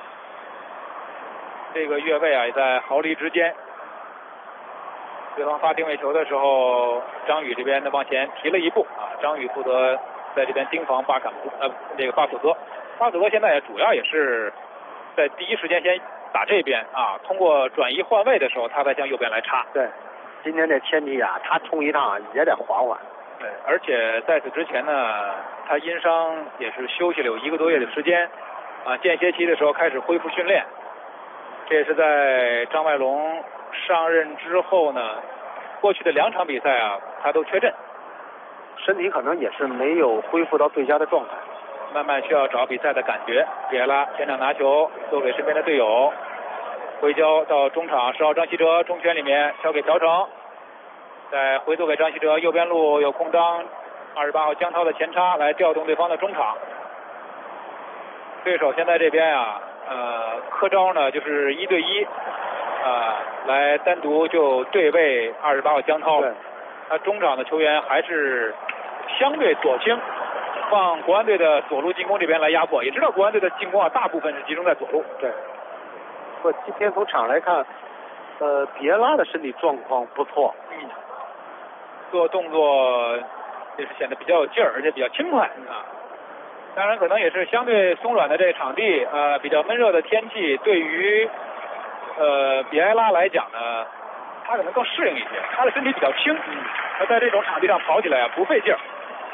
这个越位啊，也在毫厘之间。对方发定位球的时候，张宇这边呢往前提了一步啊，张宇负责在这边盯防巴坎布这个巴索戈。巴索戈现在主要也是在第一时间先打这边啊，通过转移换位的时候，他再向右边来插。 对，今天这天气啊，他冲一趟也得缓缓。 对，而且在此之前呢，他因伤也是休息了有1个多月的时间啊，间歇期的时候开始恢复训练。这也是在张外龙上任之后呢，过去的2场比赛啊，他都缺阵， 身体可能也是没有恢复到最佳的状态， 慢慢需要找比赛的感觉。比埃拉前场拿球，丢给身边的队友，回交到中场，10号张稀哲中圈里面交给朴成，再回做给张稀哲，右边路有空当，28号江涛的前插来调动对方的中场。对手现在这边啊，科招呢就是1对1。来单独就对位28号江涛，他中场的球员还是相对左倾，放国安队的左路进攻这边来压迫。也知道国安队的进攻啊，大部分是集中在左路。 对，不过今天从场来看，比埃拉的身体状况不错， 做动作也是显得比较有劲儿，而且比较轻快啊。当然，可能也是相对松软的这个场地，比较闷热的天气，对于比埃拉来讲呢，他可能更适应一些，他的身体比较轻，他在这种场地上跑起来啊不费劲儿。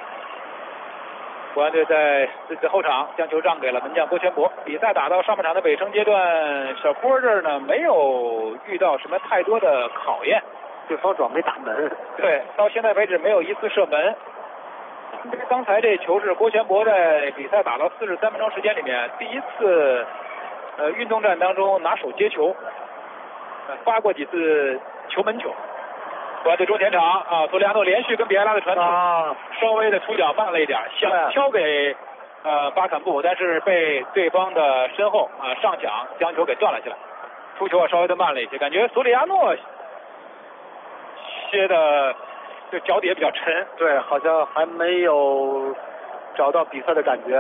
国安队在自己的后场将球让给了门将郭全博。比赛打到上半场的尾声阶段，小郭这儿呢没有遇到什么太多的考验， 对方主要没打门。 对，到现在为止没有一次射门。刚才这球是郭全博在比赛打到43分钟时间里面第一次运动战当中拿手接球，发过几次球门球。国安队中前场啊，索里亚诺连续跟比埃拉的传球，稍微的出脚慢了一点，想敲给巴坎布，但是被对方的身后上抢将球给断了下来，出球稍微的慢了一些，感觉索里亚诺歇的这脚底也比较沉， 对，好像还没有找到比赛的感觉。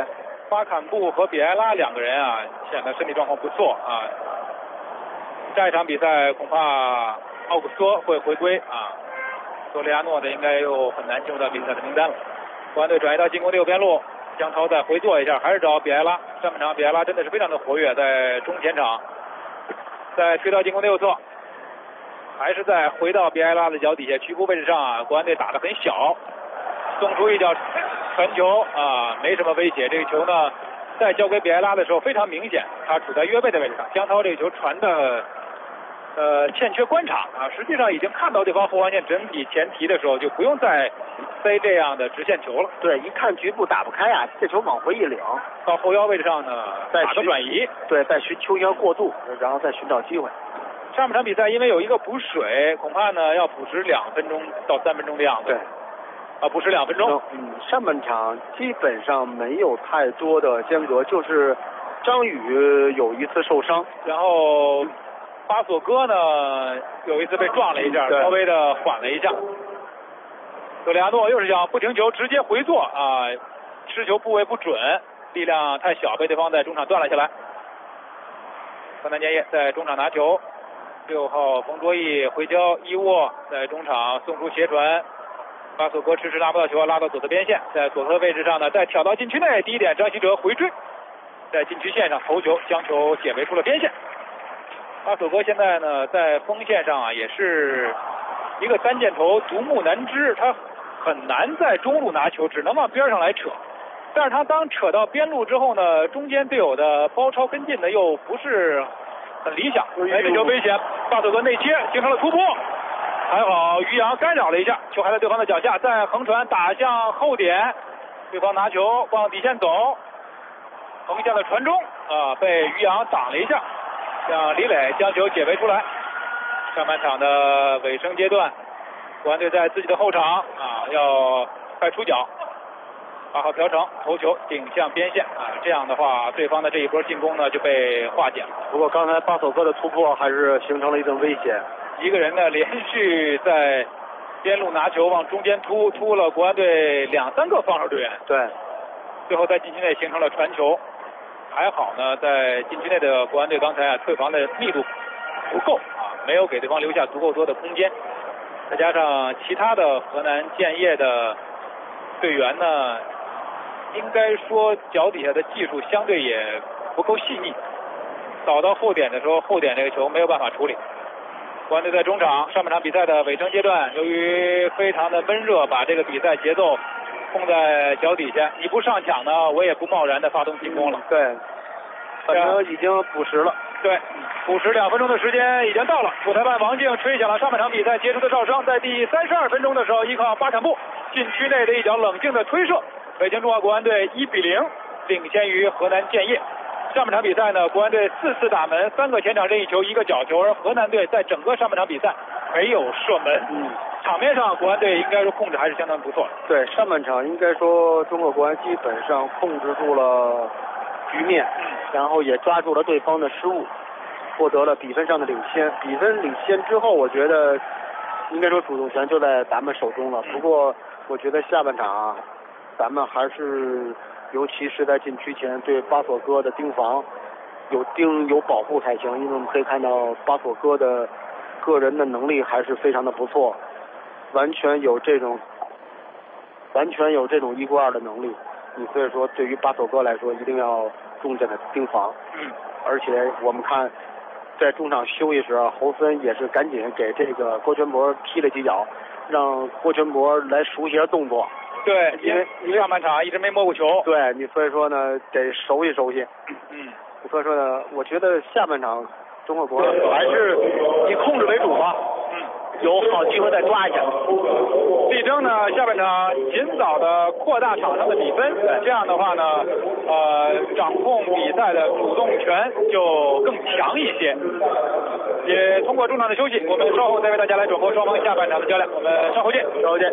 巴坎布和比埃拉2个人啊，显得身体状况不错啊。下一场比赛恐怕奥古斯托会回归啊，索利亚诺呢应该又很难进入到比赛的名单了。国安队转移到进攻的右边路，江超再回做一下，还是找比埃拉。上半场比埃拉真的是非常的活跃，在中前场，再推到进攻的右侧，还是再回到比埃拉的脚底下局部位置上啊。国安队打得很小，送出一脚传球啊，没什么威胁。这个球呢，在交给比埃拉的时候非常明显，他处在约位的位置上。江涛这个球传的欠缺观察啊，实际上已经看到对方后防线整体前提的时候，就不用再塞这样的直线球了。 对，一看局部打不开啊，这球往回一领， 到后腰位置上呢， 再打个转移， 对，再寻求一下过渡，然后再寻找机会。 上半场比赛因为有一个补水，恐怕呢要补时2分钟到3分钟的样子。 对， 啊，补时2分钟。 上半场基本上没有太多的间隔，就是张宇有一次受伤， 然后巴索戈呢有一次被撞了一下，稍微的缓了一下。索利亚诺又是想不停球直接回做啊，持球部位不准，力量太小，被对方在中场断了下来。河南建业在中场拿球，6号冯卓毅回交伊沃在中场送出斜传，巴索戈迟迟拿不到球，拉到左侧边线，在左侧位置上呢再挑到禁区内，第一点张稀哲回追，在禁区线上头球将球解围出了边线。巴索戈现在呢在锋线上啊也是一个单箭头，独木难支，他很难在中路拿球，只能往边上来扯。但是他当扯到边路之后呢，中间队友的包抄跟进呢又不是很理想，这球危险，巴索戈内切形成了突破，还好于洋干扰了一下，球还在对方的脚下，再横传打向后点，对方拿球往底线走，横向的传中啊，被于洋挡了一下，让李磊将球解围出来。上半场的尾声阶段，国安队在自己的后场啊要快出脚，8号朴成头球顶向边线啊，这样的话对方的这一波进攻呢就被化解了。 不过刚才巴索戈的突破还是形成了一定危险， 一个人呢连续在边路拿球往中间突了国安队2、3个防守队员， 对， 最后在禁区内形成了传球。还好呢，在禁区内的国安队刚才啊退防的密度不够啊，没有给对方留下足够多的空间，再加上其他的河南建业的队员呢，应该说脚底下的技术相对也不够细腻，扫到后点的时候，后点这个球没有办法处理。国安队在中场上半场比赛的尾声阶段，由于非常的闷热，把这个比赛节奏控在脚底下，你不上抢呢，我也不贸然的发动进攻了。 对，反正已经补时了。 对，补时2分钟的时间已经到了，主裁判王静吹响了上半场比赛结束的哨声，在第32分钟的时候，依靠巴坎布禁区内的一脚冷静的推射，北京中华国安队1比0领先于河南建业。上半场比赛呢，国安队4次打门，3个前场任意球，1个角球，而河南队在整个上半场比赛没有射门。场面上国安队应该说控制还是相当不错的。 对，上半场应该说中国国安基本上控制住了局面，然后也抓住了对方的失误，获得了比分上的领先。比分领先之后，我觉得应该说主动权就在咱们手中了。不过我觉得下半场啊，咱们还是尤其是在禁区前对巴索戈的盯防有保护才行，因为我们可以看到巴索戈的个人的能力还是非常的不错，完全有这种1过2的能力。所以说对于巴索戈来说一定要重点的盯防。而且我们看在中场休息时啊，侯森也是赶紧给这个郭全博踢了几脚，让郭全博来熟悉一下动作。 对，因为上半场一直没摸过球。 对，所以说呢得熟悉熟悉。所以说呢，我觉得下半场中国国安还是以控制为主吧。有好机会再抓一下。 力争呢下半场尽早的扩大场上的比分，这样的话呢，掌控比赛的主动权就更强一些。也通过中场的休息，我们稍后再为大家来转播双方下半场的较量。我们稍后见。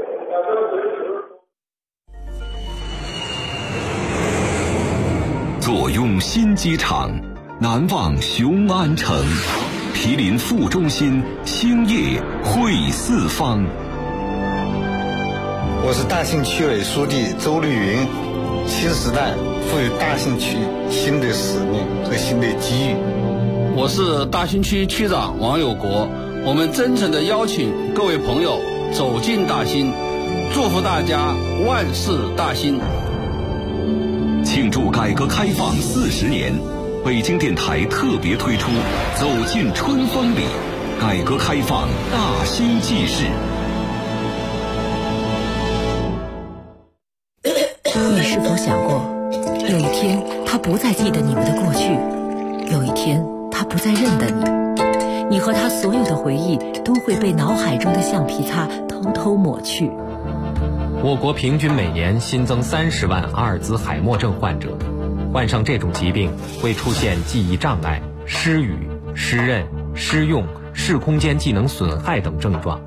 坐拥新机场，难忘雄安城。毗邻副中心，兴业汇四方。 我是大庆区委书记周绿云。 新时代赋予大兴区新的使命和新的机遇。 我是大兴区区长王有国，我们真诚地邀请各位朋友走进大兴，祝福大家万事大兴。 庆祝改革开放40年，北京电台特别推出《走进春风里》，改革开放大兴纪事。 你是否想过，有一天他不再记得你们的过去，有一天他不再认得你，你和他所有的回忆都会被脑海中的橡皮擦偷偷抹去。 我国平均每年新增30万阿尔兹海默症患者，患上这种疾病会出现记忆障碍、失语、失认、失用、视空间技能损害等症状。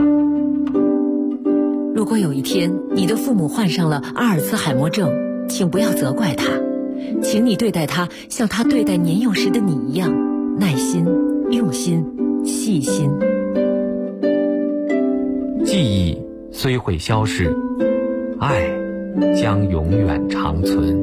如果有一天你的父母患上了阿尔兹海默症，请不要责怪他，请你对待他像他对待年幼时的你一样，耐心、用心、细心。 记忆虽会消逝，爱将永远长存。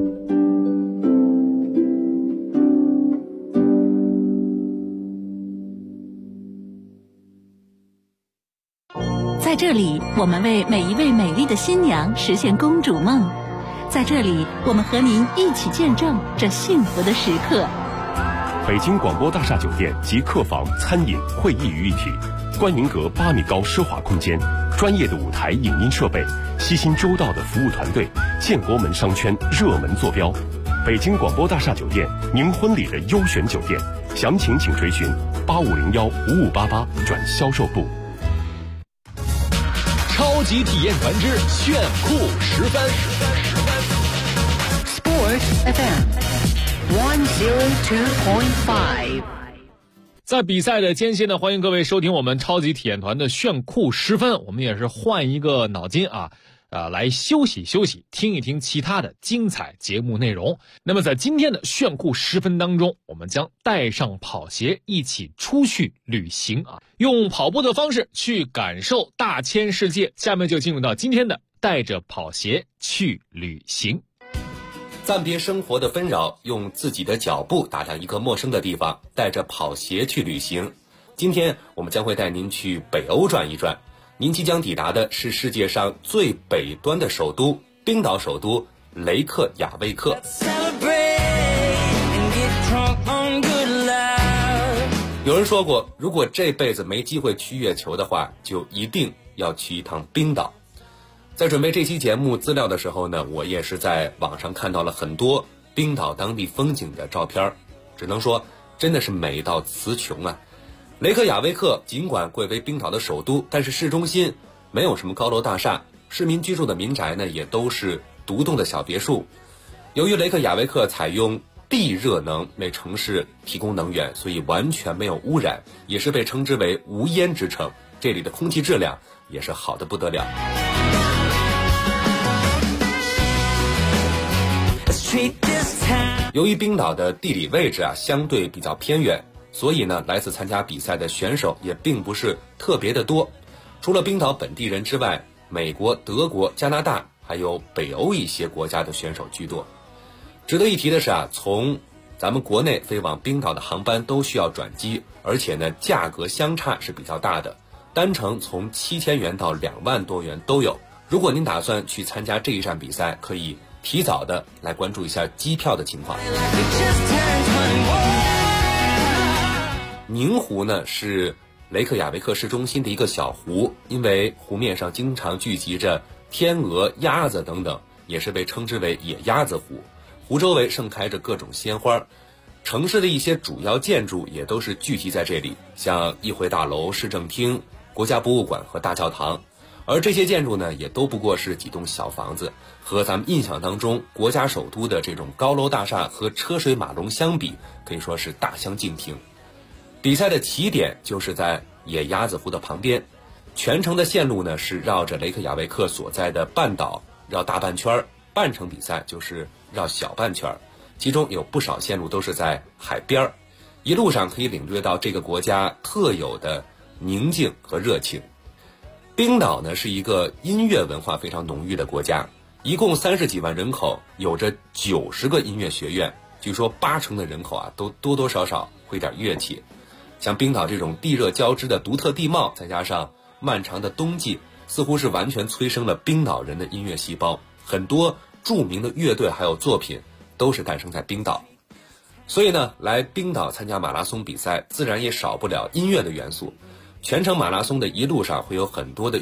在这里，我们为每一位美丽的新娘实现公主梦。在这里，我们和您一起见证这幸福的时刻。 北京广播大厦酒店集客房、餐饮、会议于一体，观云阁8米高奢华空间，专业的舞台影音设备，悉心周到的服务团队，建国门商圈热门坐标。北京广播大厦酒店，您婚礼的优选酒店，详情请垂询8501-5588转销售部。 超级体验团之炫酷10分。 Sport FM 102.5。 在比赛的间歇呢，欢迎各位收听我们超级体验团的炫酷10分。我们也是换一个脑筋来休息休息，听一听其他的精彩节目内容。那么在今天的炫酷10分当中，我们将带上跑鞋一起出去旅行用跑步的方式去感受大千世界。下面就进入到今天的带着跑鞋去旅行。 暂别生活的纷扰，用自己的脚步打量一个陌生的地方，带着跑鞋去旅行。今天我们将会带您去北欧转一转。您即将抵达的是世界上最北端的首都，冰岛首都雷克雅未克。有人说过，如果这辈子没机会去月球的话，就一定要去一趟冰岛。在准备这期节目资料的时候呢，我也是在网上看到了很多冰岛当地风景的照片，只能说真的是美到词穷啊。雷克雅未克尽管贵为冰岛的首都，但是市中心没有什么高楼大厦，市民居住的民宅呢也都是独栋的小别墅。由于雷克雅未克采用地热能为城市提供能源，所以完全没有污染，也是被称之为无烟之城。这里的空气质量也是好得不得了。由于冰岛的地理位置相对比较偏远，所以呢，来自参加比赛的选手也并不是特别的多。除了冰岛本地人之外，美国、德国、加拿大还有北欧一些国家的选手居多。值得一提的是从咱们国内飞往冰岛的航班都需要转机，而且呢，价格相差是比较大的，单程从7000元到2万多元都有。如果您打算去参加这一站比赛，可以提早的来关注一下机票的情况。宁湖呢是雷克雅未克市中心的一个小湖，因为湖面上经常聚集着天鹅、鸭子等等，也是被称之为野鸭子湖。湖周围盛开着各种鲜花，城市的一些主要建筑也都是聚集在这里，像议会大楼、市政厅、国家博物馆和大教堂。而这些建筑呢，也都不过是几栋小房子，和咱们印象当中国家首都的这种高楼大厦和车水马龙相比，可以说是大相径庭。比赛的起点就是在野鸭子湖的旁边，全程的线路呢是绕着雷克雅未克所在的半岛绕大半圈，半程比赛就是绕小半圈，其中有不少线路都是在海边，一路上可以领略到这个国家特有的宁静和热情。冰岛呢是一个音乐文化非常浓郁的国家， 一共30几万人口，有着90个音乐学院，据说80%的人口啊都多多少少会点乐器。像冰岛这种地热交织的独特地貌，再加上漫长的冬季，似乎是完全催生了冰岛人的音乐细胞。很多著名的乐队还有作品都是诞生在冰岛。所以呢，来冰岛参加马拉松比赛，自然也少不了音乐的元素。全程马拉松的一路上会有很多的